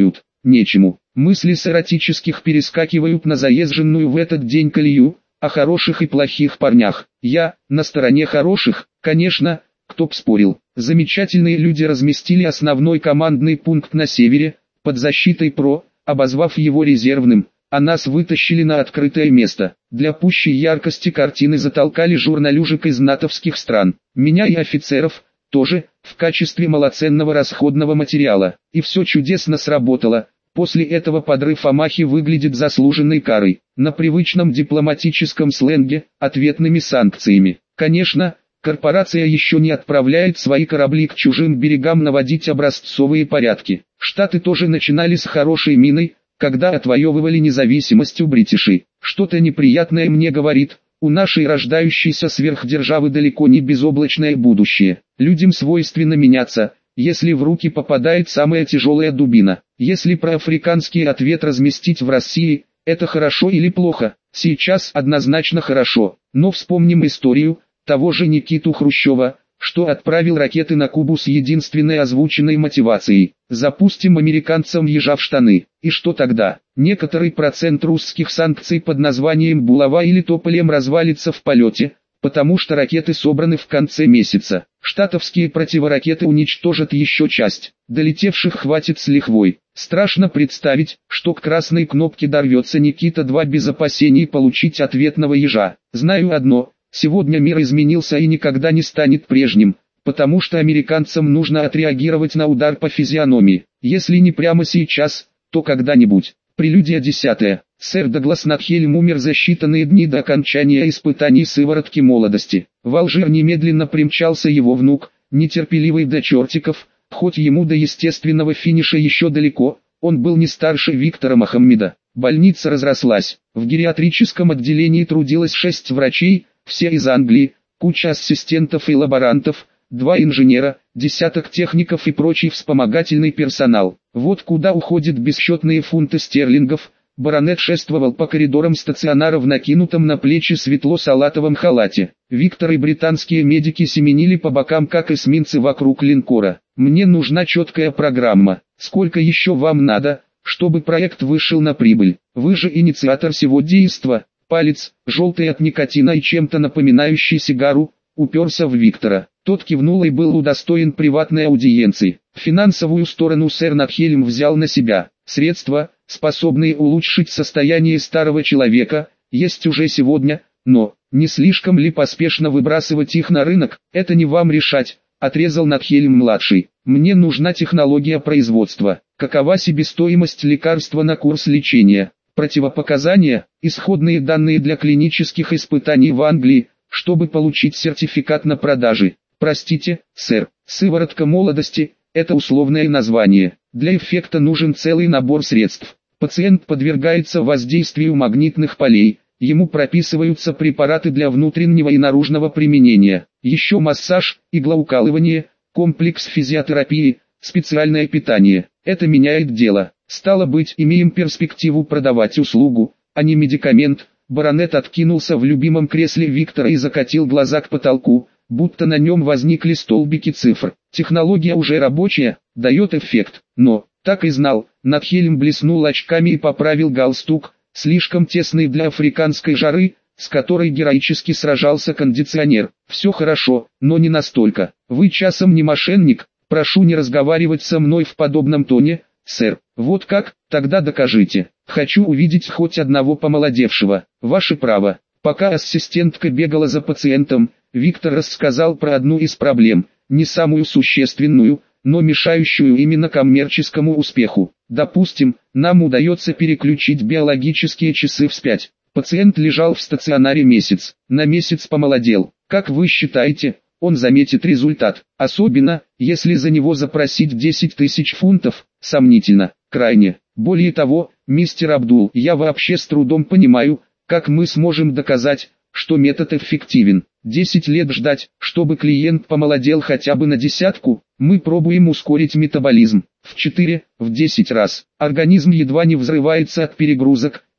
нечему. Мысли с эротических перескакивают на заезженную в этот день колею, о хороших и плохих парнях. Я, на стороне хороших, конечно, кто б спорил. Замечательные люди разместили основной командный пункт на севере, под защитой ПРО, обозвав его резервным, а нас вытащили на открытое место. Для пущей яркости картины затолкали журналюжек из натовских стран. Меня и офицеров, тоже, в качестве малоценного расходного материала. И все чудесно сработало. После этого подрыв Амахи выглядит заслуженной карой, на привычном дипломатическом сленге, ответными санкциями. Конечно, корпорация еще не отправляет свои корабли к чужим берегам наводить образцовые порядки. Штаты тоже начинали с хорошей миной, когда отвоевывали независимость у бритишей. Что-то неприятное мне говорит, у нашей рождающейся сверхдержавы далеко не безоблачное будущее. Людям свойственно меняться, если в руки попадает самая тяжелая дубина. Если проафриканский ответ разместить в России, это хорошо или плохо? Сейчас однозначно хорошо, но вспомним историю того же Никиту Хрущева, что отправил ракеты на Кубу с единственной озвученной мотивацией: запустим американцам ежа в штаны. И что тогда? Некоторый процент русских санкций под названием «Булава» или «Тополем» развалится в полете, потому что ракеты собраны в конце месяца. Штатовские противоракеты уничтожат еще часть, долетевших хватит с лихвой. Страшно представить, что к красной кнопке дорвется Никита-два без опасений получить ответного ежа. Знаю одно: сегодня мир изменился и никогда не станет прежним, потому что американцам нужно отреагировать на удар по физиономии. Если не прямо сейчас, то когда-нибудь. Прелюдия десятая. Сэр Даглас Надхельм умер за считанные дни до окончания испытаний сыворотки молодости. В Алжир немедленно примчался его внук, нетерпеливый до чертиков, хоть ему до естественного финиша еще далеко, он был не старше Виктора Мохаммеда. Больница разрослась. В гериатрическом отделении трудилось шесть врачей, все из Англии, куча ассистентов и лаборантов, два инженера, десяток техников и прочий вспомогательный персонал. Вот куда уходят бесчетные фунты стерлингов. Баронет шествовал по коридорам стационара в накинутом на плечи светло-салатовом халате. Виктор и британские медики семенили по бокам, как эсминцы вокруг линкора. «Мне нужна четкая программа. Сколько еще вам надо, чтобы проект вышел на прибыль? Вы же инициатор всего действа». Палец, желтый от никотина и чем-то напоминающий сигару, уперся в Виктора. Тот кивнул и был удостоен приватной аудиенции. Финансовую сторону сэр Надхельм взял на себя. Средства, способные улучшить состояние старого человека, есть уже сегодня, но не слишком ли поспешно выбрасывать их на рынок? Это не вам решать, отрезал Надхельм-младший. Мне нужна технология производства. Какова себестоимость лекарства на курс лечения? Противопоказания, исходные данные для клинических испытаний в Англии, чтобы получить сертификат на продажи. Простите, сэр, сыворотка молодости – это условное название. Для эффекта нужен целый набор средств. Пациент подвергается воздействию магнитных полей, ему прописываются препараты для внутреннего и наружного применения. Еще массаж, иглоукалывание, комплекс физиотерапии, специальное питание. Это меняет дело. Стало быть, имеем перспективу продавать услугу, а не медикамент. Баронет откинулся в любимом кресле Виктора и закатил глаза к потолку, будто на нем возникли столбики цифр. Технология уже рабочая, дает эффект. Но, так и знал, Надхельм блеснул очками и поправил галстук, слишком тесный для африканской жары, с которой героически сражался кондиционер. Все хорошо, но не настолько. Вы часом не мошенник? Прошу не разговаривать со мной в подобном тоне, сэр. Вот как? Тогда докажите. Хочу увидеть хоть одного помолодевшего. Ваше право. Пока ассистентка бегала за пациентом, Виктор рассказал про одну из проблем, не самую существенную, но мешающую именно коммерческому успеху. Допустим, нам удается переключить биологические часы вспять. Пациент лежал в стационаре месяц, на месяц помолодел. Как вы считаете, он заметит результат? Особенно, если за него запросить десять тысяч фунтов, сомнительно, крайне. Более того, мистер Абдул, я вообще с трудом понимаю, как мы сможем доказать, что метод эффективен. десять лет ждать, чтобы клиент помолодел хотя бы на десятку? Мы пробуем ускорить метаболизм в четыре, в десять раз. Организм едва не взрывается от перегрузок,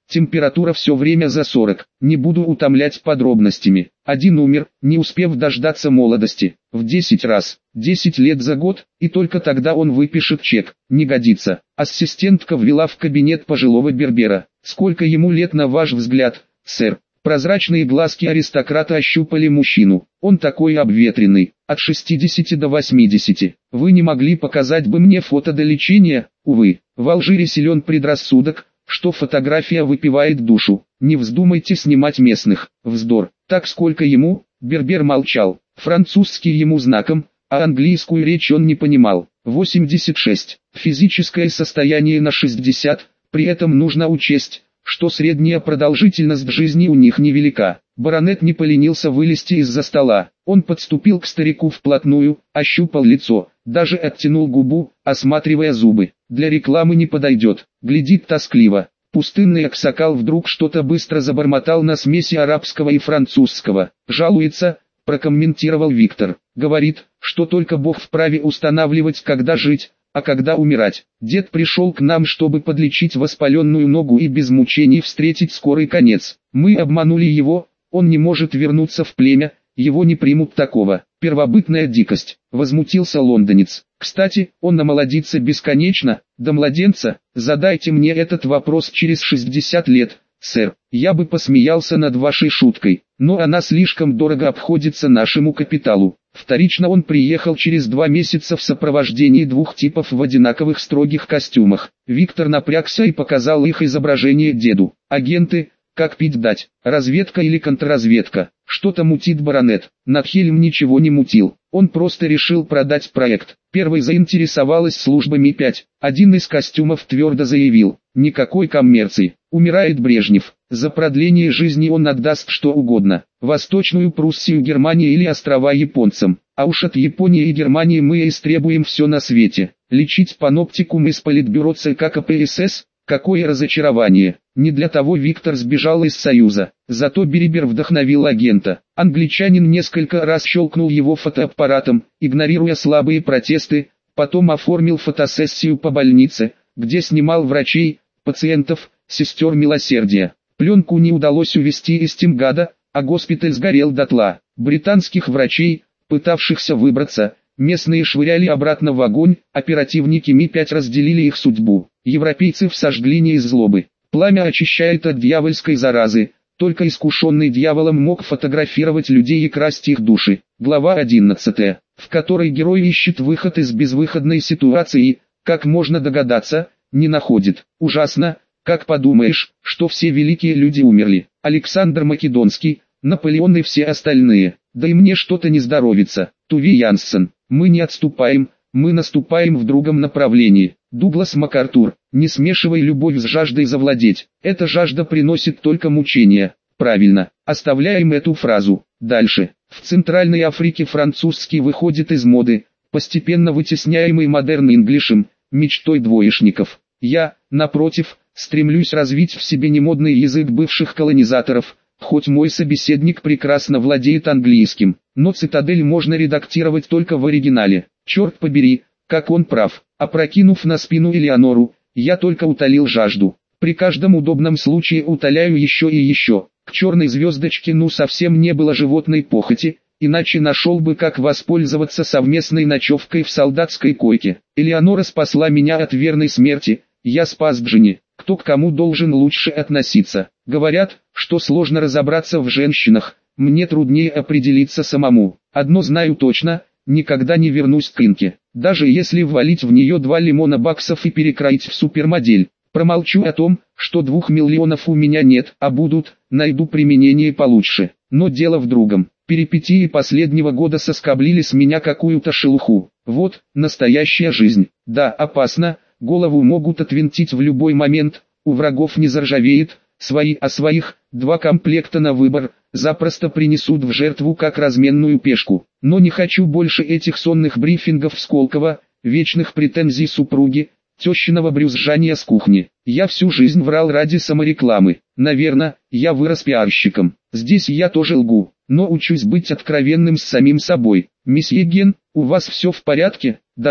Температура все время за сорок. Не буду утомлять подробностями. Один умер, не успев дождаться молодости. В десять раз. десять лет за год, и только тогда он выпишет чек. Не годится. Ассистентка ввела в кабинет пожилого бербера. Сколько ему лет, на ваш взгляд, сэр? Прозрачные глазки аристократа ощупали мужчину. Он такой обветренный, от шестидесяти до восьмидесяти. Вы не могли показать бы мне фото до лечения? Увы, в Алжире силен предрассудок, что фотография выпивает душу. Не вздумайте снимать местных. Вздор. Так сколько ему? Бербер молчал. Французский ему знаком, а английскую речь он не понимал. восемьдесят шесть. Физическое состояние на шестьдесят, при этом нужно учесть, что средняя продолжительность жизни у них невелика. Баронет не поленился вылезти из-за стола. Он подступил к старику вплотную, ощупал лицо, даже оттянул губу, осматривая зубы. Для рекламы не подойдет, глядит тоскливо. Пустынный аксакал вдруг что-то быстро забормотал на смеси арабского и французского. «Жалуется», — прокомментировал Виктор. «Говорит, что только Бог вправе устанавливать, когда жить, а когда умирать. Дед пришел к нам, чтобы подлечить воспаленную ногу и без мучений встретить скорый конец. Мы обманули его, он не может вернуться в племя, его не примут такого. Первобытная дикость», — возмутился лондонец. «Кстати, он намолодится бесконечно, до младенца. Задайте мне этот вопрос через шестьдесят лет, сэр. Я бы посмеялся над вашей шуткой, но она слишком дорого обходится нашему капиталу». Вторично он приехал через два месяца в сопровождении двух типов в одинаковых строгих костюмах. Виктор напрягся и показал их изображение деду. «Агенты, как пить дать, разведка или контрразведка? Что-то мутит баронет». Надхельм ничего не мутил, он просто решил продать проект. Первой заинтересовалась служба Ми пять. Один из костюмов твердо заявил: «Никакой коммерции, умирает Брежнев, за продление жизни он отдаст что угодно, Восточную Пруссию Германии или острова японцам, а уж от Японии и Германии мы истребуем все на свете. Лечить паноптикум из политбюро ЦК КПСС? Какое разочарование!» Не для того Виктор сбежал из Союза, зато Бербер вдохновил агента. Англичанин несколько раз щелкнул его фотоаппаратом, игнорируя слабые протесты, потом оформил фотосессию по больнице, где снимал врачей, пациентов, сестер милосердия. Пленку не удалось увезти из Тимгада, а госпиталь сгорел дотла. Британских врачей, пытавшихся выбраться, местные швыряли обратно в огонь, оперативники Ми пять разделили их судьбу. Европейцев сожгли не из злобы. Пламя очищает от дьявольской заразы, только искушенный дьяволом мог фотографировать людей и красть их души. Глава одиннадцатая, в которой герой ищет выход из безвыходной ситуации и, как можно догадаться, не находит. Ужасно, как подумаешь, что все великие люди умерли. Александр Македонский, Наполеон и все остальные. Да и мне что-то не здоровится. Туви Янсен. Мы не отступаем, мы наступаем в другом направлении. Дуглас МакАртур. Не смешивай любовь с жаждой завладеть. Эта жажда приносит только мучения. Правильно, оставляем эту фразу. Дальше. В Центральной Африке французский выходит из моды, постепенно вытесняемый модерн-инглишем, мечтой двоечников. Я, напротив, стремлюсь развить в себе немодный язык бывших колонизаторов, хоть мой собеседник прекрасно владеет английским, но цитадель можно редактировать только в оригинале. Черт побери, как он прав. Опрокинув на спину Элеонору, я только утолил жажду. При каждом удобном случае утоляю еще и еще. К черной звездочке ну совсем не было животной похоти, иначе нашел бы как воспользоваться совместной ночевкой в солдатской койке. Элеонора спасла меня от верной смерти, я спас Джинни. Кто к кому должен лучше относиться? Говорят, что сложно разобраться в женщинах, мне труднее определиться самому. Одно знаю точно, никогда не вернусь к Инке, даже если ввалить в нее два лимона баксов и перекроить в супермодель. Промолчу о том, что двух миллионов у меня нет, а будут, найду применение получше. Но дело в другом. Перипетии последнего года соскоблили с меня какую-то шелуху. Вот, настоящая жизнь. Да, опасно, голову могут отвинтить в любой момент, у врагов не заржавеет, свои о своих, два комплекта на выбор, запросто принесут в жертву как разменную пешку. Но не хочу больше этих сонных брифингов в Сколково, вечных претензий супруги, тещиного брюзжания с кухни. Я всю жизнь врал ради саморекламы. Наверное, я вырос пиарщиком. Здесь я тоже лгу, но учусь быть откровенным с самим собой. Месье Ген, у вас все в порядке? Дожил.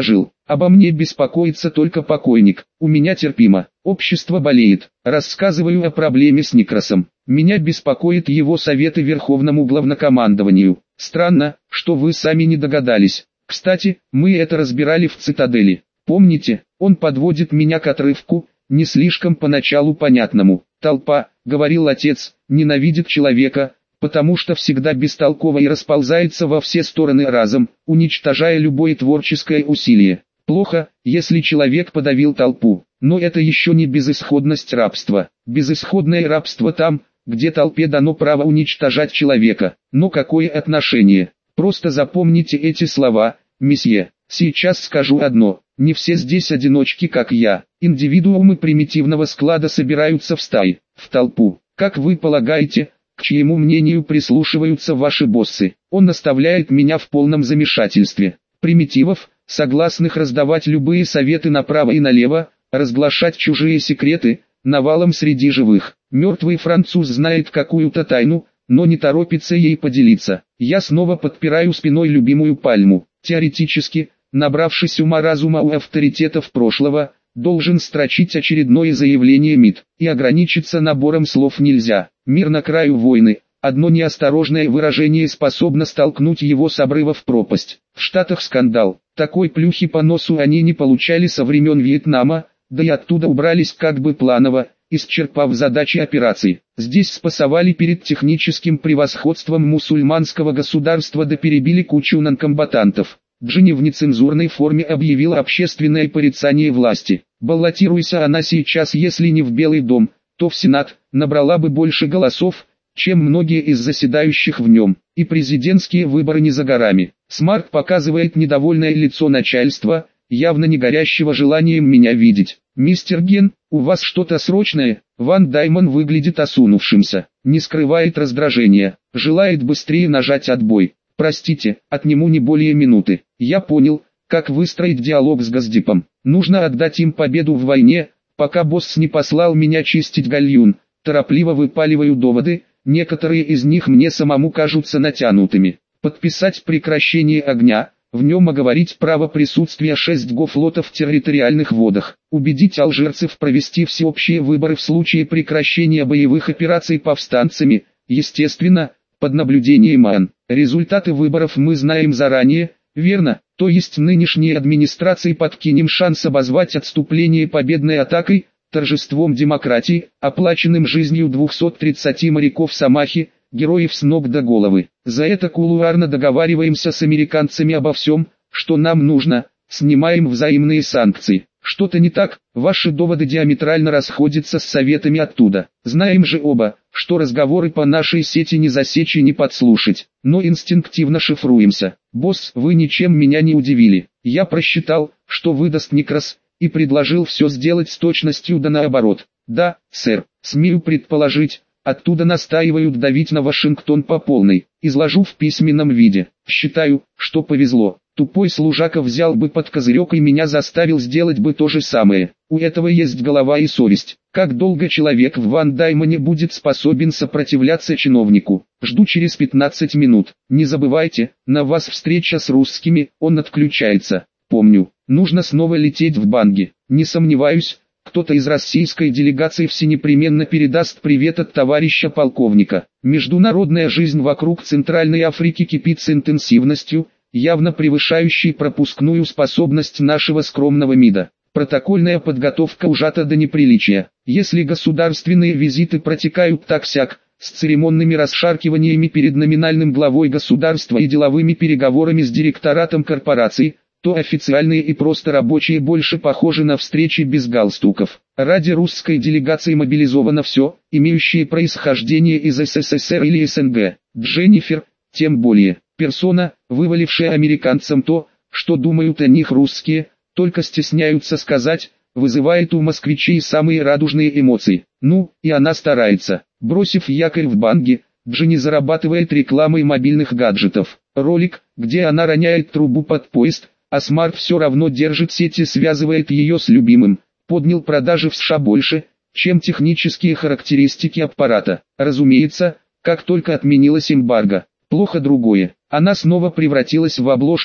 Обо мне беспокоится только покойник, у меня терпимо, общество болеет. Рассказываю о проблеме с Никросом. Меня беспокоит его советы Верховному главнокомандованию. Странно, что вы сами не догадались. Кстати, мы это разбирали в цитадели. Помните, он подводит меня к отрывку, не слишком поначалу понятному. Толпа, говорил отец, ненавидит человека, потому что всегда бестолково и расползается во все стороны разом, уничтожая любое творческое усилие. Плохо, если человек подавил толпу, но это еще не безысходность рабства. Безысходное рабство там, где толпе дано право уничтожать человека. Но какое отношение? Просто запомните эти слова, месье. Сейчас скажу одно, не все здесь одиночки, как я. Индивидуумы примитивного склада собираются в стаи, в толпу. Как вы полагаете, к чьему мнению прислушиваются ваши боссы? Он наставляет меня в полном замешательстве. Примитивов, согласных раздавать любые советы направо и налево, разглашать чужие секреты, навалом среди живых. Мертвый француз знает какую-то тайну, но не торопится ей поделиться. Я снова подпираю спиной любимую пальму. Теоретически, набравшись ума-разума у авторитетов прошлого, должен строчить очередное заявление МИД, и ограничиться набором слов нельзя. Мир на краю войны. Одно неосторожное выражение способно столкнуть его с обрыва в пропасть. В Штатах скандал. Такой плюхи по носу они не получали со времен Вьетнама, да и оттуда убрались как бы планово, исчерпав задачи операций. Здесь спасовали перед техническим превосходством мусульманского государства да перебили кучу нонкомбатантов. Джинни в нецензурной форме объявила общественное порицание власти. Баллотируйся она сейчас, если не в Белый дом, то в Сенат, набрала бы больше голосов, чем многие из заседающих в нем, и президентские выборы не за горами. Смарт показывает недовольное лицо начальства, явно не горящего желанием меня видеть. «Мистер Ген, у вас что-то срочное?» Ван Даймон выглядит осунувшимся, не скрывает раздражения, желает быстрее нажать отбой. «Простите, отниму не более минуты. Я понял, как выстроить диалог с Госдепом. Нужно отдать им победу в войне, пока босс не послал меня чистить гальюн». Торопливо выпаливаю доводы, некоторые из них мне самому кажутся натянутыми. Подписать прекращение огня, в нем оговорить право присутствия шесть гофлотов в территориальных водах, убедить алжирцев провести всеобщие выборы в случае прекращения боевых операций повстанцами, естественно, под наблюдением ООН. Результаты выборов мы знаем заранее, верно? То есть нынешней администрации подкинем шанс обозвать отступление победной атакой, торжеством демократии, оплаченным жизнью двухсот тридцати моряков Самахи, героев с ног до головы. За это кулуарно договариваемся с американцами обо всем, что нам нужно, снимаем взаимные санкции. Что-то не так, ваши доводы диаметрально расходятся с советами оттуда. Знаем же оба, что разговоры по нашей сети не засечь и не подслушать, но инстинктивно шифруемся. Босс, вы ничем меня не удивили. Я просчитал, что выдаст Никрос, и предложил все сделать с точностью да наоборот. Да, сэр, смею предположить, оттуда настаивают давить на Вашингтон по полной. Изложу в письменном виде. Считаю, что повезло. Тупой служака взял бы под козырек и меня заставил сделать бы то же самое. У этого есть голова и совесть. Как долго человек в Ван Даймоне будет способен сопротивляться чиновнику? Жду через пятнадцать минут. Не забывайте, на вас встреча с русскими, он отключается. Помню, нужно снова лететь в Банги. Не сомневаюсь, кто-то из российской делегации всенепременно передаст привет от товарища полковника. Международная жизнь вокруг Центральной Африки кипит с интенсивностью, явно превышающей пропускную способность нашего скромного МИДа. Протокольная подготовка ужата до неприличия. Если государственные визиты протекают так-сяк, с церемонными расшаркиваниями перед номинальным главой государства и деловыми переговорами с директоратом корпорации, то официальные и просто рабочие больше похожи на встречи без галстуков. Ради русской делегации мобилизовано все, имеющее происхождение из СССР или СНГ. Дженнифер, тем более, персона, вывалившая американцам то, что думают о них русские, только стесняются сказать, вызывает у москвичей самые радужные эмоции. Ну, и она старается. Бросив якорь в Банге, Дженни зарабатывает рекламой мобильных гаджетов. Ролик, где она роняет трубу под поезд, а Смарт все равно держит сеть и связывает ее с любимым, поднял продажи в США больше, чем технические характеристики аппарата. Разумеется, как только отменилась эмбарго. Плохо другое, она снова превратилась в обложку,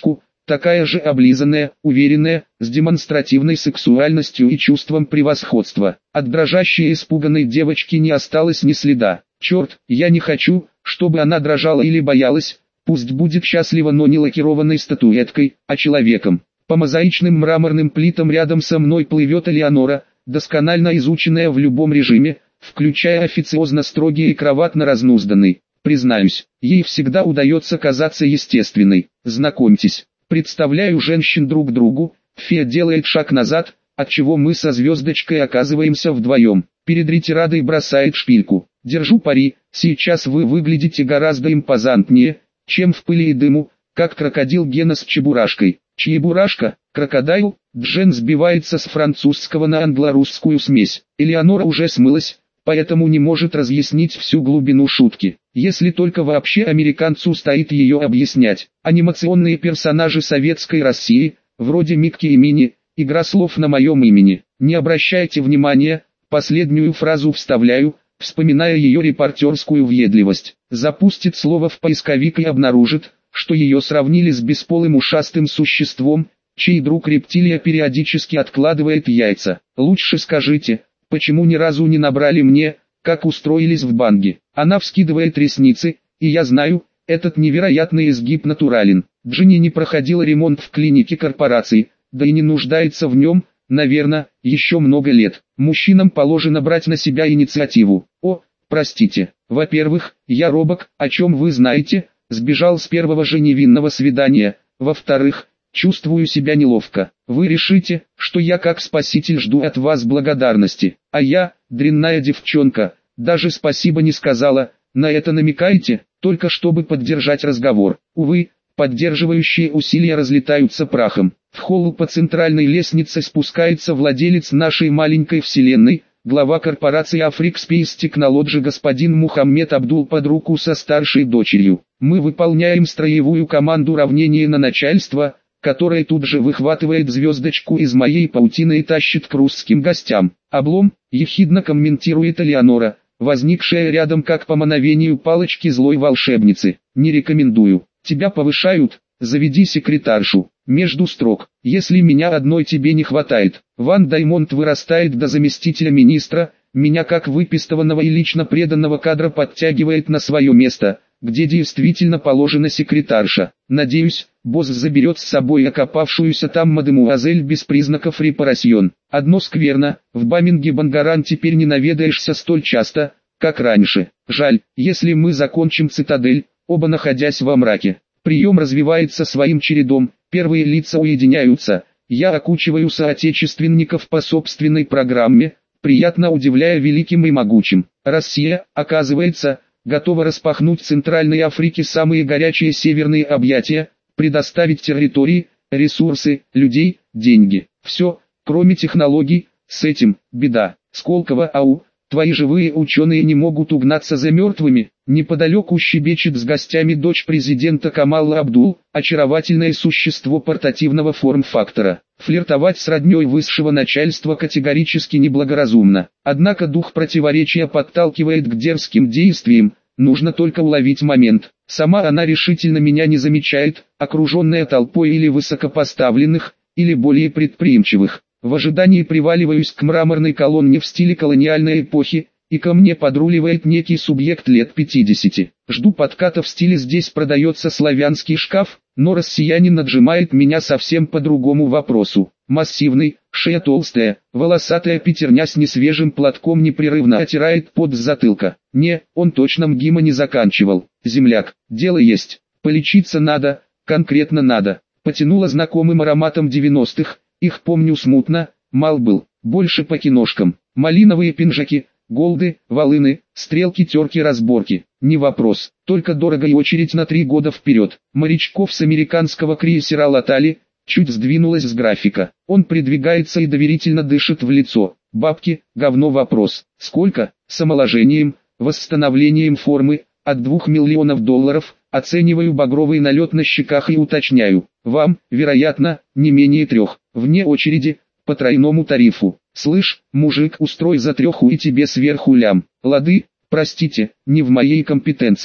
такая же облизанная, уверенная, с демонстративной сексуальностью и чувством превосходства. От дрожащей и испуганной девочки не осталось ни следа. Черт, я не хочу, чтобы она дрожала или боялась, пусть будет счастлива, но не лакированной статуэткой, а человеком. По мозаичным мраморным плитам рядом со мной плывет Элеонора, досконально изученная в любом режиме, включая официозно строгий и кроватно разнузданный. Признаюсь, ей всегда удается казаться естественной. Знакомьтесь, представляю женщин друг другу, фея делает шаг назад, отчего мы со звездочкой оказываемся вдвоем. Перед ретирадой бросает шпильку. Держу пари, сейчас вы выглядите гораздо импозантнее, чем в пыли и дыму, как крокодил Гена с чебурашкой. Чебурашка, крокодайл, Джен сбивается с французского на англо-русскую смесь. Элеонора уже смылась, поэтому не может разъяснить всю глубину шутки. Если только вообще американцу стоит ее объяснять. Анимационные персонажи советской России, вроде Микки и Мини, игра слов на моем имени. Не обращайте внимания, последнюю фразу вставляю, вспоминая ее репортерскую въедливость. Запустит слово в поисковик и обнаружит, что ее сравнили с бесполым ушастым существом, чей друг рептилия периодически откладывает яйца. Лучше скажите, почему ни разу не набрали мне, как устроились в банге. Она вскидывает ресницы, и я знаю, этот невероятный изгиб натурален. Джинни не проходила ремонт в клинике корпорации, да и не нуждается в нем, наверное, еще много лет. Мужчинам положено брать на себя инициативу. О, простите, во-первых, я робок, о чем вы знаете, сбежал с первого же невинного свидания. Во-вторых, чувствую себя неловко. Вы решите, что я как спаситель жду от вас благодарности, а я, дрянная девчонка, даже спасибо не сказала. На это намекаете, только чтобы поддержать разговор. Увы, поддерживающие усилия разлетаются прахом. В холл по центральной лестнице спускается владелец нашей маленькой вселенной, глава корпорации Africa Space Technology господин Мухаммед Абдул под руку со старшей дочерью. Мы выполняем строевую команду равнения на начальство, которое тут же выхватывает звездочку из моей паутины и тащит к русским гостям. Облом, ехидно комментирует Элеонора, возникшая рядом как по мановению палочки злой волшебницы. Не рекомендую. Тебя повышают, заведи секретаршу. Между строк, если меня одной тебе не хватает. Ван Даймонд вырастает до заместителя министра, меня как выпистованного и лично преданного кадра подтягивает на свое место, где действительно положена секретарша. Надеюсь, босс заберет с собой окопавшуюся там мадемуазель без признаков репарасьон. Одно скверно, в Баминге Бангаран теперь не наведаешься столь часто, как раньше. Жаль, если мы закончим цитадель, оба находясь во мраке. Прием развивается своим чередом, первые лица уединяются, я окучиваю соотечественников по собственной программе, приятно удивляя великим и могучим. Россия, оказывается, готова распахнуть Центральной Африке самые горячие северные объятия, предоставить территории, ресурсы, людей, деньги. Все, кроме технологий, с этим, беда. Сколково, ау, твои живые ученые не могут угнаться за мертвыми. Неподалеку щебечет с гостями дочь президента Камала Абдул, очаровательное существо портативного форм-фактора. Флиртовать с родней высшего начальства категорически неблагоразумно. Однако дух противоречия подталкивает к дерзким действиям, нужно только уловить момент. Сама она решительно меня не замечает, окруженная толпой или высокопоставленных, или более предприимчивых. В ожидании приваливаюсь к мраморной колонне в стиле колониальной эпохи, и ко мне подруливает некий субъект лет пятидесяти. Жду подката в стиле «здесь продается славянский шкаф», но россиянин отжимает меня совсем по другому вопросу. Массивный, шея толстая, волосатая пятерня с несвежим платком непрерывно отирает пот с затылка. Не, он точно МГИМа не заканчивал. Земляк, дело есть, полечиться надо, конкретно надо. Потянуло знакомым ароматом девяностых, их помню смутно, мал был, больше по киношкам. Малиновые пинжаки, голды, волыны, стрелки, терки, разборки. Не вопрос, только дорого и очередь на три года вперед. Морячков с американского крейсера латали, чуть сдвинулась с графика. Он придвигается и доверительно дышит в лицо. Бабки, говно вопрос. Сколько? С омоложением, восстановлением формы, от двух миллионов долларов. Оцениваю багровый налет на щеках и уточняю. Вам, вероятно, не менее трех. Вне очереди, по тройному тарифу. Слышь, мужик, устрой за треху и тебе сверху лям. Лады, простите, не в моей компетенции.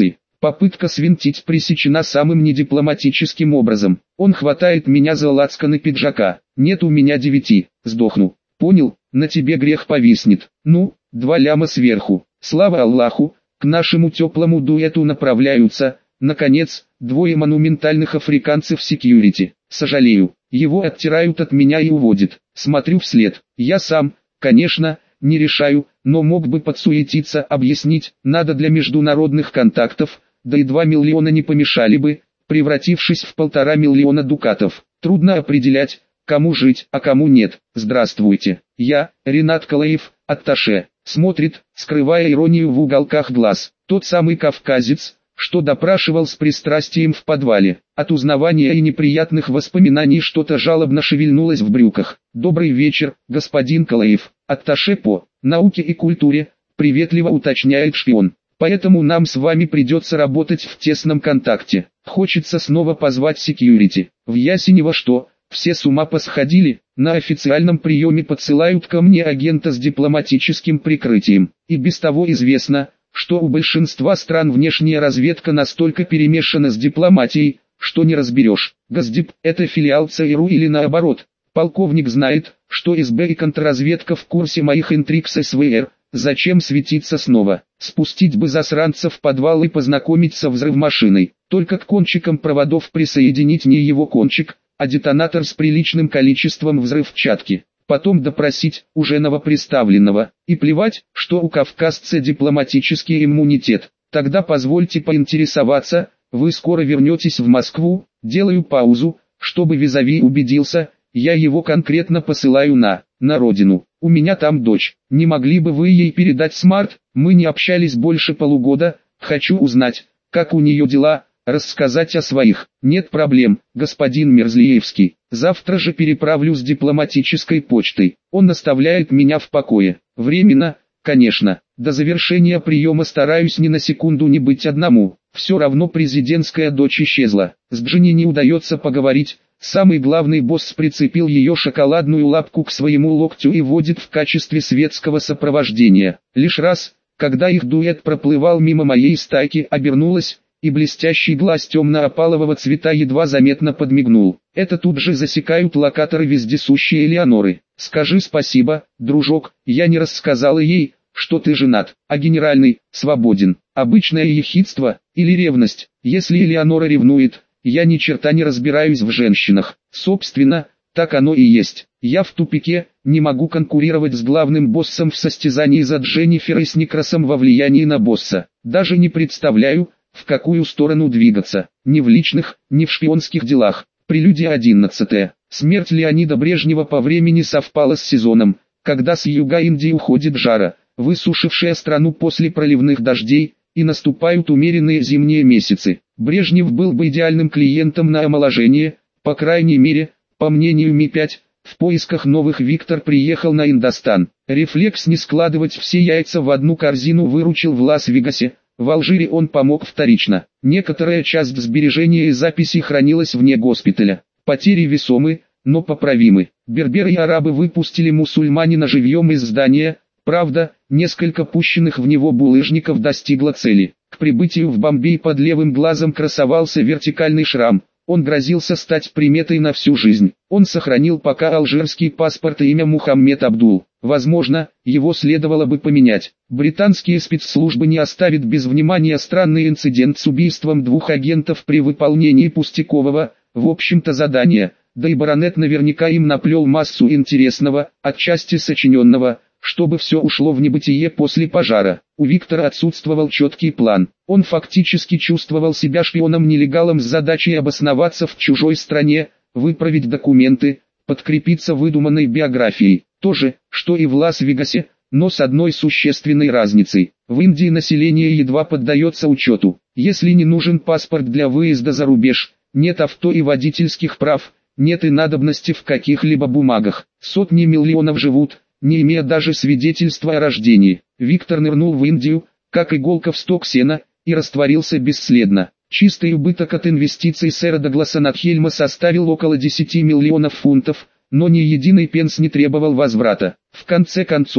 Попытка свинтить пресечена самым недипломатическим образом. Он хватает меня за лацканы пиджака. Нет у меня девяти, сдохну. Понял, на тебе грех повиснет. Ну, два ляма сверху. Слава Аллаху, к нашему теплому дуэту направляются, наконец, двое монументальных африканцев секьюрити. Сожалею, его оттирают от меня и уводят. Смотрю вслед. Я сам, конечно, не решаю, но мог бы подсуетиться, объяснить, надо для международных контактов, да и два миллиона не помешали бы, превратившись в полтора миллиона дукатов. Трудно определять, кому жить, а кому нет. Здравствуйте, я, Ренат Калаев, атташе. Смотрит, скрывая иронию в уголках глаз, тот самый кавказец, что допрашивал с пристрастием в подвале. От узнавания и неприятных воспоминаний что-то жалобно шевельнулось в брюках. «Добрый вечер, господин Калаев, атташе по науке и культуре», приветливо уточняет шпион. «Поэтому нам с вами придется работать в тесном контакте. Хочется снова позвать секьюрити. В Ясенево что, все с ума посходили? На официальном приеме подсылают ко мне агента с дипломатическим прикрытием. И без того известно, что у большинства стран внешняя разведка настолько перемешана с дипломатией, что не разберешь, Госдип – это филиал ЦРУ или наоборот. Полковник знает, что СБ и контрразведка в курсе моих интриг с СВР, зачем светиться снова? Спустить бы засранца в подвал и познакомить со взрывмашиной, только к кончикам проводов присоединить не его кончик, а детонатор с приличным количеством взрывчатки. Потом допросить уже новоприставленного, и плевать, что у кавказца дипломатический иммунитет. Тогда позвольте поинтересоваться, вы скоро вернетесь в Москву? Делаю паузу, чтобы визави убедился, я его конкретно посылаю на, на родину. У меня там дочь, не могли бы вы ей передать смарт? Мы не общались больше полугода, хочу узнать, как у нее дела, рассказать о своих. Нет проблем, господин Мерзлиевский. Завтра же переправлю с дипломатической почтой. Он оставляет меня в покое. Временно, конечно. До завершения приема стараюсь ни на секунду не быть одному. Все равно президентская дочь исчезла. С Джинни не удается поговорить. Самый главный босс прицепил ее шоколадную лапку к своему локтю и водит в качестве светского сопровождения. Лишь раз, когда их дуэт проплывал мимо моей стайки, обернулась, и блестящий глаз темно-опалового цвета едва заметно подмигнул. Это тут же засекают локаторы вездесущие Элеоноры. «Скажи спасибо, дружок, я не рассказала ей, что ты женат, а генеральный, свободен». Обычное ехидство, или ревность, если Элеонора ревнует, я ни черта не разбираюсь в женщинах. Собственно, так оно и есть. Я в тупике, не могу конкурировать с главным боссом в состязании за Дженнифер с Никросом во влиянии на босса. Даже не представляю, в какую сторону двигаться, ни в личных, ни в шпионских делах. Прелюдия одиннадцатая. Смерть Леонида Брежнева по времени совпала с сезоном, когда с юга Индии уходит жара, высушившая страну после проливных дождей, и наступают умеренные зимние месяцы. Брежнев был бы идеальным клиентом на омоложение, по крайней мере, по мнению Ми пять, в поисках новых Виктор приехал на Индостан. Рефлекс не складывать все яйца в одну корзину выручил в Лас-Вегасе. В Алжире он помог вторично. Некоторая часть сбережений и записей хранилась вне госпиталя. Потери весомы, но поправимы. Берберы и арабы выпустили мусульманина живьем из здания. Правда, несколько пущенных в него булыжников достигло цели. К прибытию в Бомбей под левым глазом красовался вертикальный шрам. Он грозился стать приметой на всю жизнь. Он сохранил пока алжирский паспорт и имя Мухаммед Абдул. Возможно, его следовало бы поменять. Британские спецслужбы не оставят без внимания странный инцидент с убийством двух агентов при выполнении пустякового, в общем-то задания. Да и баронет наверняка им наплел массу интересного, отчасти сочиненного, чтобы все ушло в небытие после пожара. У Виктора отсутствовал четкий план. Он фактически чувствовал себя шпионом-нелегалом с задачей обосноваться в чужой стране, выправить документы, подкрепиться выдуманной биографией. То же, что и в Лас-Вегасе, но с одной существенной разницей. В Индии население едва поддается учету. Если не нужен паспорт для выезда за рубеж, нет авто и водительских прав, нет и надобности в каких-либо бумагах. Сотни миллионов живут, не имея даже свидетельства о рождении. Виктор нырнул в Индию, как иголка в сток сена, и растворился бесследно. Чистый убыток от инвестиций сэра Дагласа Натхельма составил около десяти миллионов фунтов, но ни единый пенс не требовал возврата. В конце концов,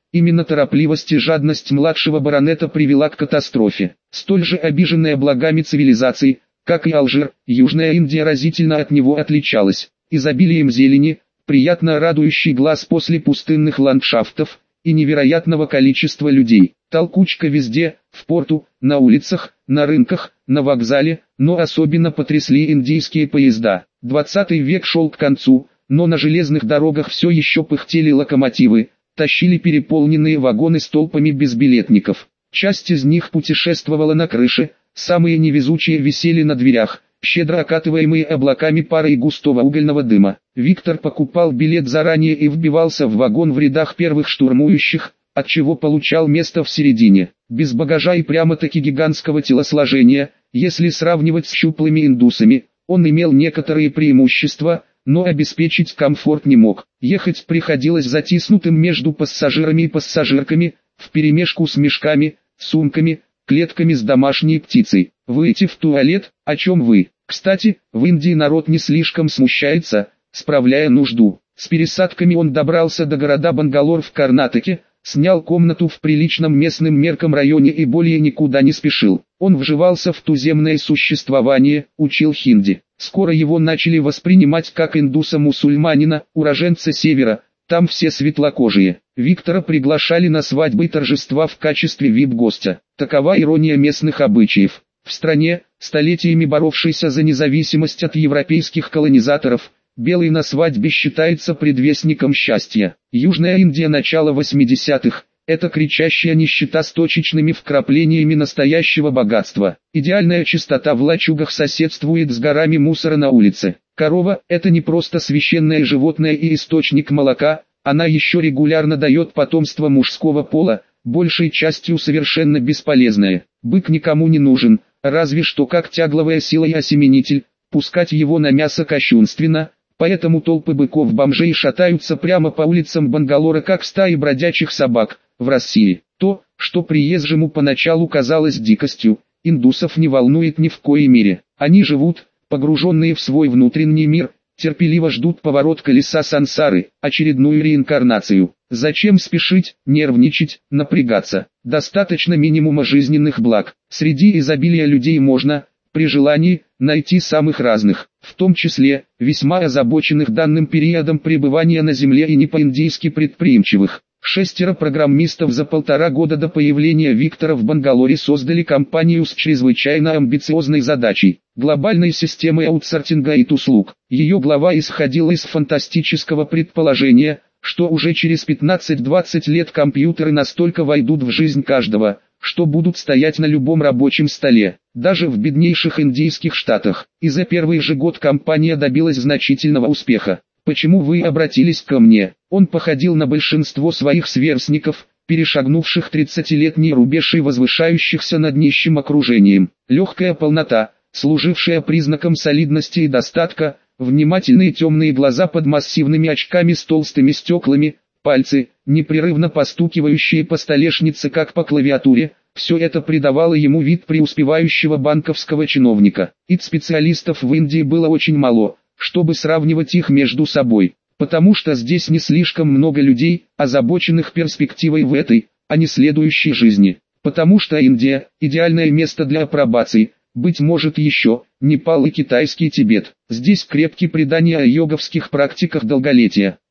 Именно торопливость и жадность младшего баронета привела к катастрофе. Столь же обиженная благами цивилизации, как и Алжир, Южная Индия разительно от него отличалась. Изобилием зелени, приятно радующий глаз после пустынных ландшафтов, и невероятного количества людей. Толкучка везде, в порту, на улицах, на рынках, на вокзале, но особенно потрясли индийские поезда. Двадцатый век шел к концу, но на железных дорогах все еще пыхтели локомотивы, тащили переполненные вагоны с толпами безбилетников. Часть из них путешествовала на крыше, самые невезучие висели на дверях, щедро окатываемые облаками пара и густого угольного дыма. Виктор покупал билет заранее и вбивался в вагон в рядах первых штурмующих, отчего получал место в середине. Без багажа и прямо-таки гигантского телосложения, если сравнивать с щуплыми индусами, он имел некоторые преимущества, но обеспечить комфорт не мог. Ехать приходилось затиснутым между пассажирами и пассажирками, вперемешку с мешками, сумками, клетками с домашней птицей. Выйти в туалет, о чем вы? Кстати, в Индии народ не слишком смущается, справляя нужду. С пересадками он добрался до города Бангалор в Карнатаке, снял комнату в приличном местным меркам районе и более никуда не спешил. Он вживался в туземное существование, учил хинди. Скоро его начали воспринимать как индуса-мусульманина, уроженца севера, там все светлокожие. Виктора приглашали на свадьбы и торжества в качестве вип-гостя. Такова ирония местных обычаев. В стране, столетиями боровшейся за независимость от европейских колонизаторов, белый на свадьбе считается предвестником счастья. Южная Индия начала восьмидесятых – это кричащая нищета с точечными вкраплениями настоящего богатства. Идеальная чистота в лачугах соседствует с горами мусора на улице. Корова – это не просто священное животное и источник молока, она еще регулярно дает потомство мужского пола, большей частью совершенно бесполезное. Бык никому не нужен, разве что как тягловая сила и осеменитель, пускать его на мясо кощунственно, поэтому толпы быков-бомжей шатаются прямо по улицам Бангалора как стаи бродячих собак. В России, то, что приезжему поначалу казалось дикостью, индусов не волнует ни в коей мере. Они живут, погруженные в свой внутренний мир, терпеливо ждут поворот колеса сансары, очередную реинкарнацию. Зачем спешить, нервничать, напрягаться? Достаточно минимума жизненных благ. Среди изобилия людей можно, при желании, найти самых разных, в том числе, весьма озабоченных данным периодом пребывания на земле и не по-индийски предприимчивых. Шестеро программистов за полтора года до появления Виктора в Бангалоре создали компанию с чрезвычайно амбициозной задачей – глобальной системой аутсортинга и услуг. Ее глава исходила из фантастического предположения, что уже через пятнадцать-двадцать лет компьютеры настолько войдут в жизнь каждого, что будут стоять на любом рабочем столе, даже в беднейших индийских штатах. И за первый же год компания добилась значительного успеха. Почему вы обратились ко мне? Он походил на большинство своих сверстников, перешагнувших тридцатилетний рубеж и возвышающихся над нищим окружением. Легкая полнота, служившая признаком солидности и достатка, внимательные темные глаза под массивными очками с толстыми стеклами, пальцы, непрерывно постукивающие по столешнице как по клавиатуре, все это придавало ему вид преуспевающего банковского чиновника. И специалистов в Индии было очень мало, чтобы сравнивать их между собой, потому что здесь не слишком много людей, озабоченных перспективой в этой, а не следующей жизни. Потому что Индия – идеальное место для апробации, быть может еще, Непал и китайский Тибет. Здесь крепкие предания о йоговских практиках долголетия.